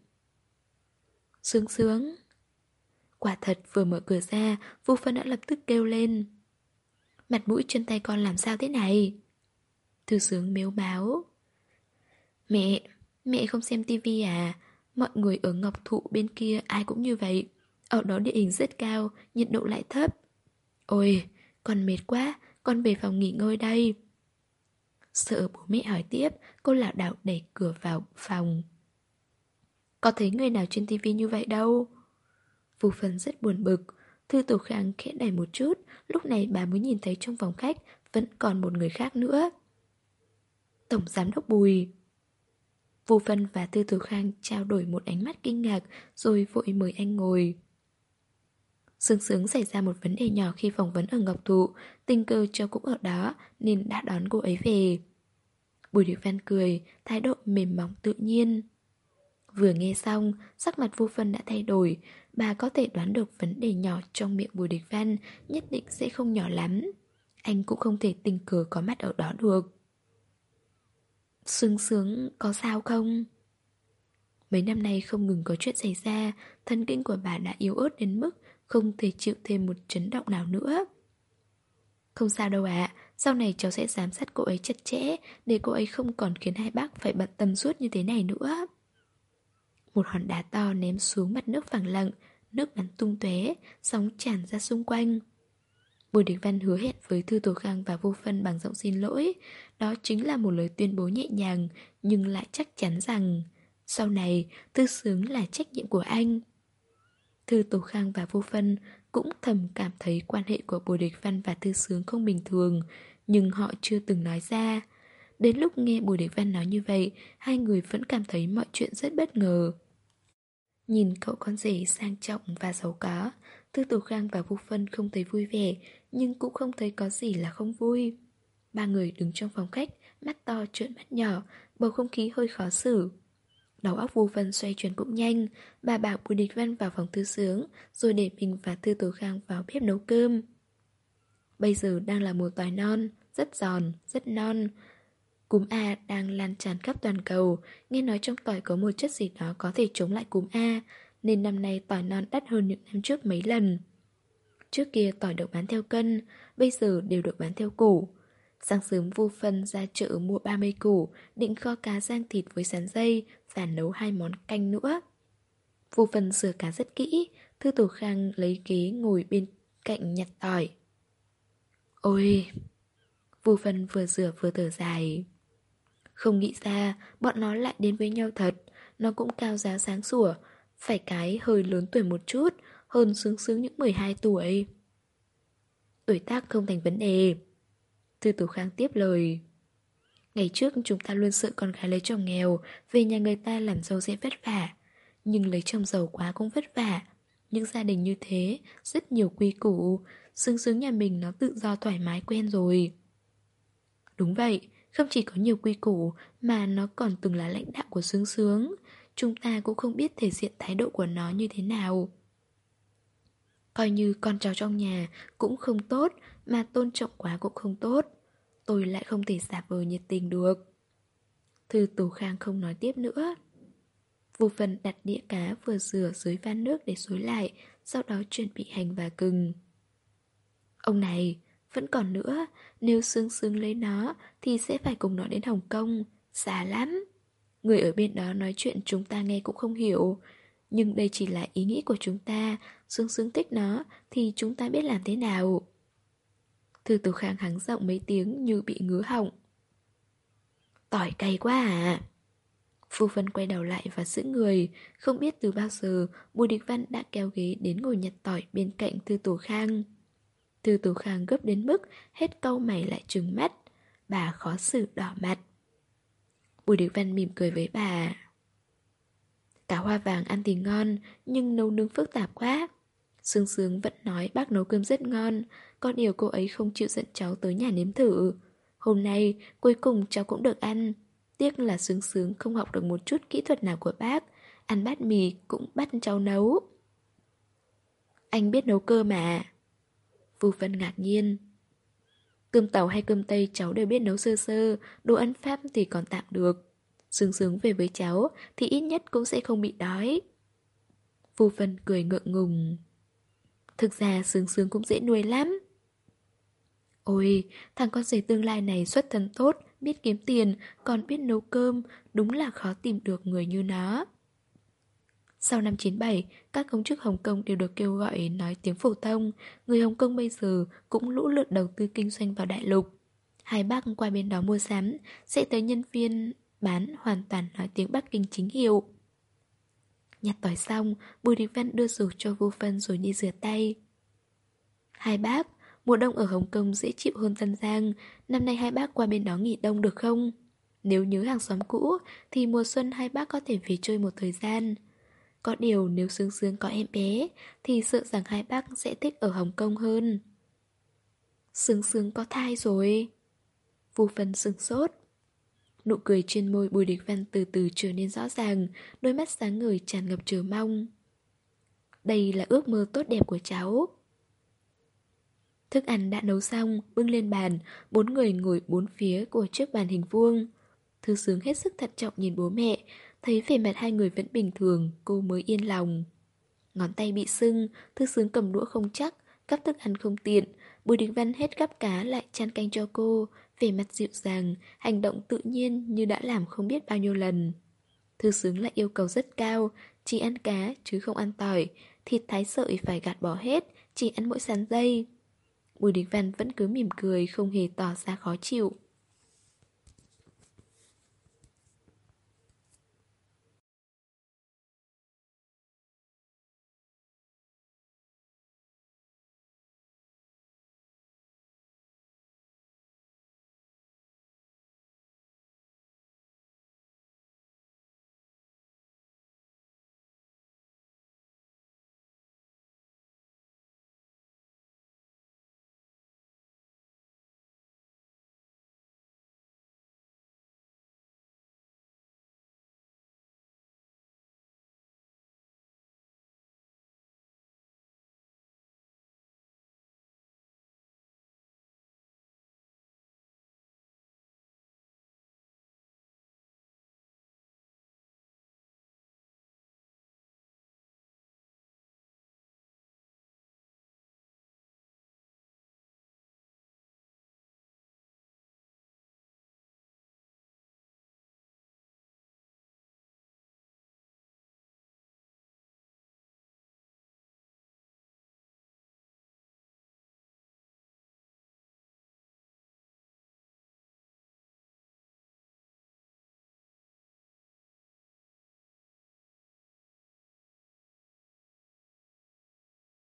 Sướng Sướng. Quả thật vừa mở cửa ra, Vu Phân đã lập tức kêu lên. Mặt mũi chân tay con làm sao thế này? Thư Sướng mếu máo. Mẹ, mẹ không xem tivi à? Mọi người ở Ngọc Thụ bên kia ai cũng như vậy. Ở đó địa hình rất cao, nhiệt độ lại thấp. Ôi, con mệt quá, con về phòng nghỉ ngơi đây. Sợ bố mẹ hỏi tiếp, cô lảo đảo đẩy cửa vào phòng. Có thấy người nào trên tivi như vậy đâu. Vu Phân rất buồn bực. Thư Tổ Khang khẽ đẩy một chút, lúc này bà mới nhìn thấy trong phòng khách vẫn còn một người khác nữa. Tổng giám đốc Bùi. Vu Phân và Thư Tổ Khang trao đổi một ánh mắt kinh ngạc rồi vội mời anh ngồi. Sướng Sướng xảy ra một vấn đề nhỏ khi phỏng vấn ở Ngọc Thụ, tình cờ cháu cũng ở đó nên đã đón cô ấy về. Bùi Địch Văn cười, thái độ mềm mỏng tự nhiên. Vừa nghe xong, sắc mặt Vu Phân đã thay đổi. Bà có thể đoán được vấn đề nhỏ trong miệng Bùi Địch Văn nhất định sẽ không nhỏ lắm. Anh cũng không thể tình cờ có mặt ở đó được. Sướng Sướng có sao không? Mấy năm nay không ngừng có chuyện xảy ra, thần kinh của bà đã yếu ớt đến mức không thể chịu thêm một chấn động nào nữa. Không sao đâu ạ, sau này cháu sẽ giám sát cô ấy chặt chẽ để cô ấy không còn khiến hai bác phải bận tâm suốt như thế này nữa. Một hòn đá to ném xuống mặt nước phẳng lặng, nước bắn tung tóe, sóng tràn ra xung quanh. Bùi Địch Văn hứa hẹn với Thư Tổ Khang và Vô Phân bằng giọng xin lỗi. Đó chính là một lời tuyên bố nhẹ nhàng, nhưng lại chắc chắn rằng sau này Thư Sướng là trách nhiệm của anh. Thư Tổ Khang và Vô Phân cũng thầm cảm thấy quan hệ của Bùi Địch Văn và Thư Sướng không bình thường, nhưng họ chưa từng nói ra. Đến lúc nghe Bùi Địch Văn nói như vậy, hai người vẫn cảm thấy mọi chuyện rất bất ngờ. Nhìn cậu con rể sang trọng và giàu có, Thư Tổ Khang và Vu Phân không thấy vui vẻ, nhưng cũng không thấy có gì là không vui. Ba người đứng trong phòng khách, mắt to trợn mắt nhỏ, bầu không khí hơi khó xử. Đầu óc Vu Phân xoay chuyển cũng nhanh, bà bảo Bùi Địch Văn vào phòng Thư Sướng, rồi để mình và Thư Tổ Khang vào bếp nấu cơm. Bây giờ đang là mùa tỏi non, rất giòn, rất non. Cúm A đang lan tràn khắp toàn cầu, nghe nói trong tỏi có một chất gì đó có thể chống lại cúm A, nên năm nay tỏi non đắt hơn những năm trước mấy lần. Trước kia tỏi được bán theo cân, bây giờ đều được bán theo củ. Sáng sớm Vu Phân ra chợ mua ba mươi củ, định kho cá rang thịt với sắn dây và nấu hai món canh nữa. Vu Phân rửa cá rất kỹ, Thư Tổ Khang lấy ghế ngồi bên cạnh nhặt tỏi. Ôi! Vu Phân vừa rửa vừa thở dài. Không nghĩ ra bọn nó lại đến với nhau thật. Nó cũng cao giáo sáng sủa, phải cái hơi lớn tuổi một chút, hơn Sướng Sướng những mười hai tuổi. Tuổi tác không thành vấn đề. Thư Tổ Khang tiếp lời. Ngày trước chúng ta luôn sợ con gái lấy chồng nghèo, về nhà người ta làm dâu dễ vất vả. Nhưng lấy chồng giàu quá cũng vất vả. Những gia đình như thế, rất nhiều quy củ. Sướng Sướng nhà mình nó tự do thoải mái quen rồi. Đúng vậy, không chỉ có nhiều quy củ mà nó còn từng là lãnh đạo của Sướng Sướng. Chúng ta cũng không biết thể hiện thái độ của nó như thế nào. Coi như con cháu trong nhà cũng không tốt, mà tôn trọng quá cũng không tốt. Tôi lại không thể giả vờ nhiệt tình được. Thư Tổ Khang không nói tiếp nữa. Vô Phần đặt đĩa cá vừa rửa dưới van nước để xối lại, sau đó chuẩn bị hành và gừng. Ông này, vẫn còn nữa, nếu Sướng Sướng lấy nó thì sẽ phải cùng nó đến Hồng Kông, xa lắm. Người ở bên đó nói chuyện chúng ta nghe cũng không hiểu. Nhưng đây chỉ là ý nghĩ của chúng ta, Sướng Sướng thích nó thì chúng ta biết làm thế nào. Thư Tổ Khang hắng giọng mấy tiếng như bị ngứa họng. Tỏi cay quá à? Phu Vân quay đầu lại và giữ người. Không biết từ bao giờ Bùi Địch Văn đã kéo ghế đến ngồi nhặt tỏi bên cạnh Thư Tổ Khang. Thư Tổ Khang gấp đến mức hết cau mày lại trừng mắt. Bà khó xử đỏ mặt. Bùi Địch Văn mỉm cười với bà. Cá hoa vàng ăn thì ngon, nhưng nấu nướng phức tạp quá. Sướng Sướng vẫn nói bác nấu cơm rất ngon, có điều cô ấy không chịu dẫn cháu tới nhà nếm thử. Hôm nay, cuối cùng cháu cũng được ăn. Tiếc là Sướng Sướng không học được một chút kỹ thuật nào của bác. Ăn bát mì cũng bắt cháu nấu. Anh biết nấu cơm mà. Vu Vân ngạc nhiên. Cơm tàu hay cơm tây cháu đều biết nấu sơ sơ, đồ ăn Pháp thì còn tạm được. Sướng Sướng về với cháu thì ít nhất cũng sẽ không bị đói. Vu Vân cười ngượng ngùng. Thực ra Sướng Sướng cũng dễ nuôi lắm. Ôi, thằng con rể tương lai này xuất thân tốt, biết kiếm tiền, còn biết nấu cơm, đúng là khó tìm được người như nó. Sau năm chín bảy, các công chức Hồng Kông đều được kêu gọi nói tiếng phổ thông. Người Hồng Kông bây giờ cũng lũ lượt đầu tư kinh doanh vào đại lục. Hai bác qua bên đó mua sắm, sẽ tới nhân viên bán hoàn toàn nói tiếng Bắc Kinh chính hiệu. Nhặt tỏi xong, Bùi Địch Văn đưa rổ cho Vô Phân rồi đi rửa tay. Hai bác, mùa đông ở Hồng Kông dễ chịu hơn Tân Giang. Năm nay hai bác qua bên đó nghỉ đông được không? Nếu nhớ hàng xóm cũ thì mùa xuân hai bác có thể về chơi một thời gian. Có điều nếu Sướng Sướng có em bé thì sợ rằng hai bác sẽ thích ở Hồng Kông hơn. Sướng Sướng có thai rồi. Vu Phân sửng sốt. Nụ cười trên môi Bùi Địch Văn từ từ trở nên rõ ràng, đôi mắt sáng ngời tràn ngập chờ mong. Đây là ước mơ tốt đẹp của cháu. Thức ăn đã nấu xong, bưng lên bàn, bốn người ngồi bốn phía của chiếc bàn hình vuông. Thư Sướng hết sức thận trọng nhìn bố mẹ, thấy vẻ mặt hai người vẫn bình thường, cô mới yên lòng. Ngón tay bị sưng, Thư Sướng cầm đũa không chắc, gắp thức ăn không tiện. Bùi Địch Văn hết gắp cá lại chan canh cho cô, vẻ mặt dịu dàng, hành động tự nhiên như đã làm không biết bao nhiêu lần. Thư Sướng lại yêu cầu rất cao, chỉ ăn cá chứ không ăn tỏi, thịt thái sợi phải gạt bỏ hết, chỉ ăn mỗi sắn dây. Bùi Địch Văn vẫn cứ mỉm cười, không hề tỏ ra khó chịu.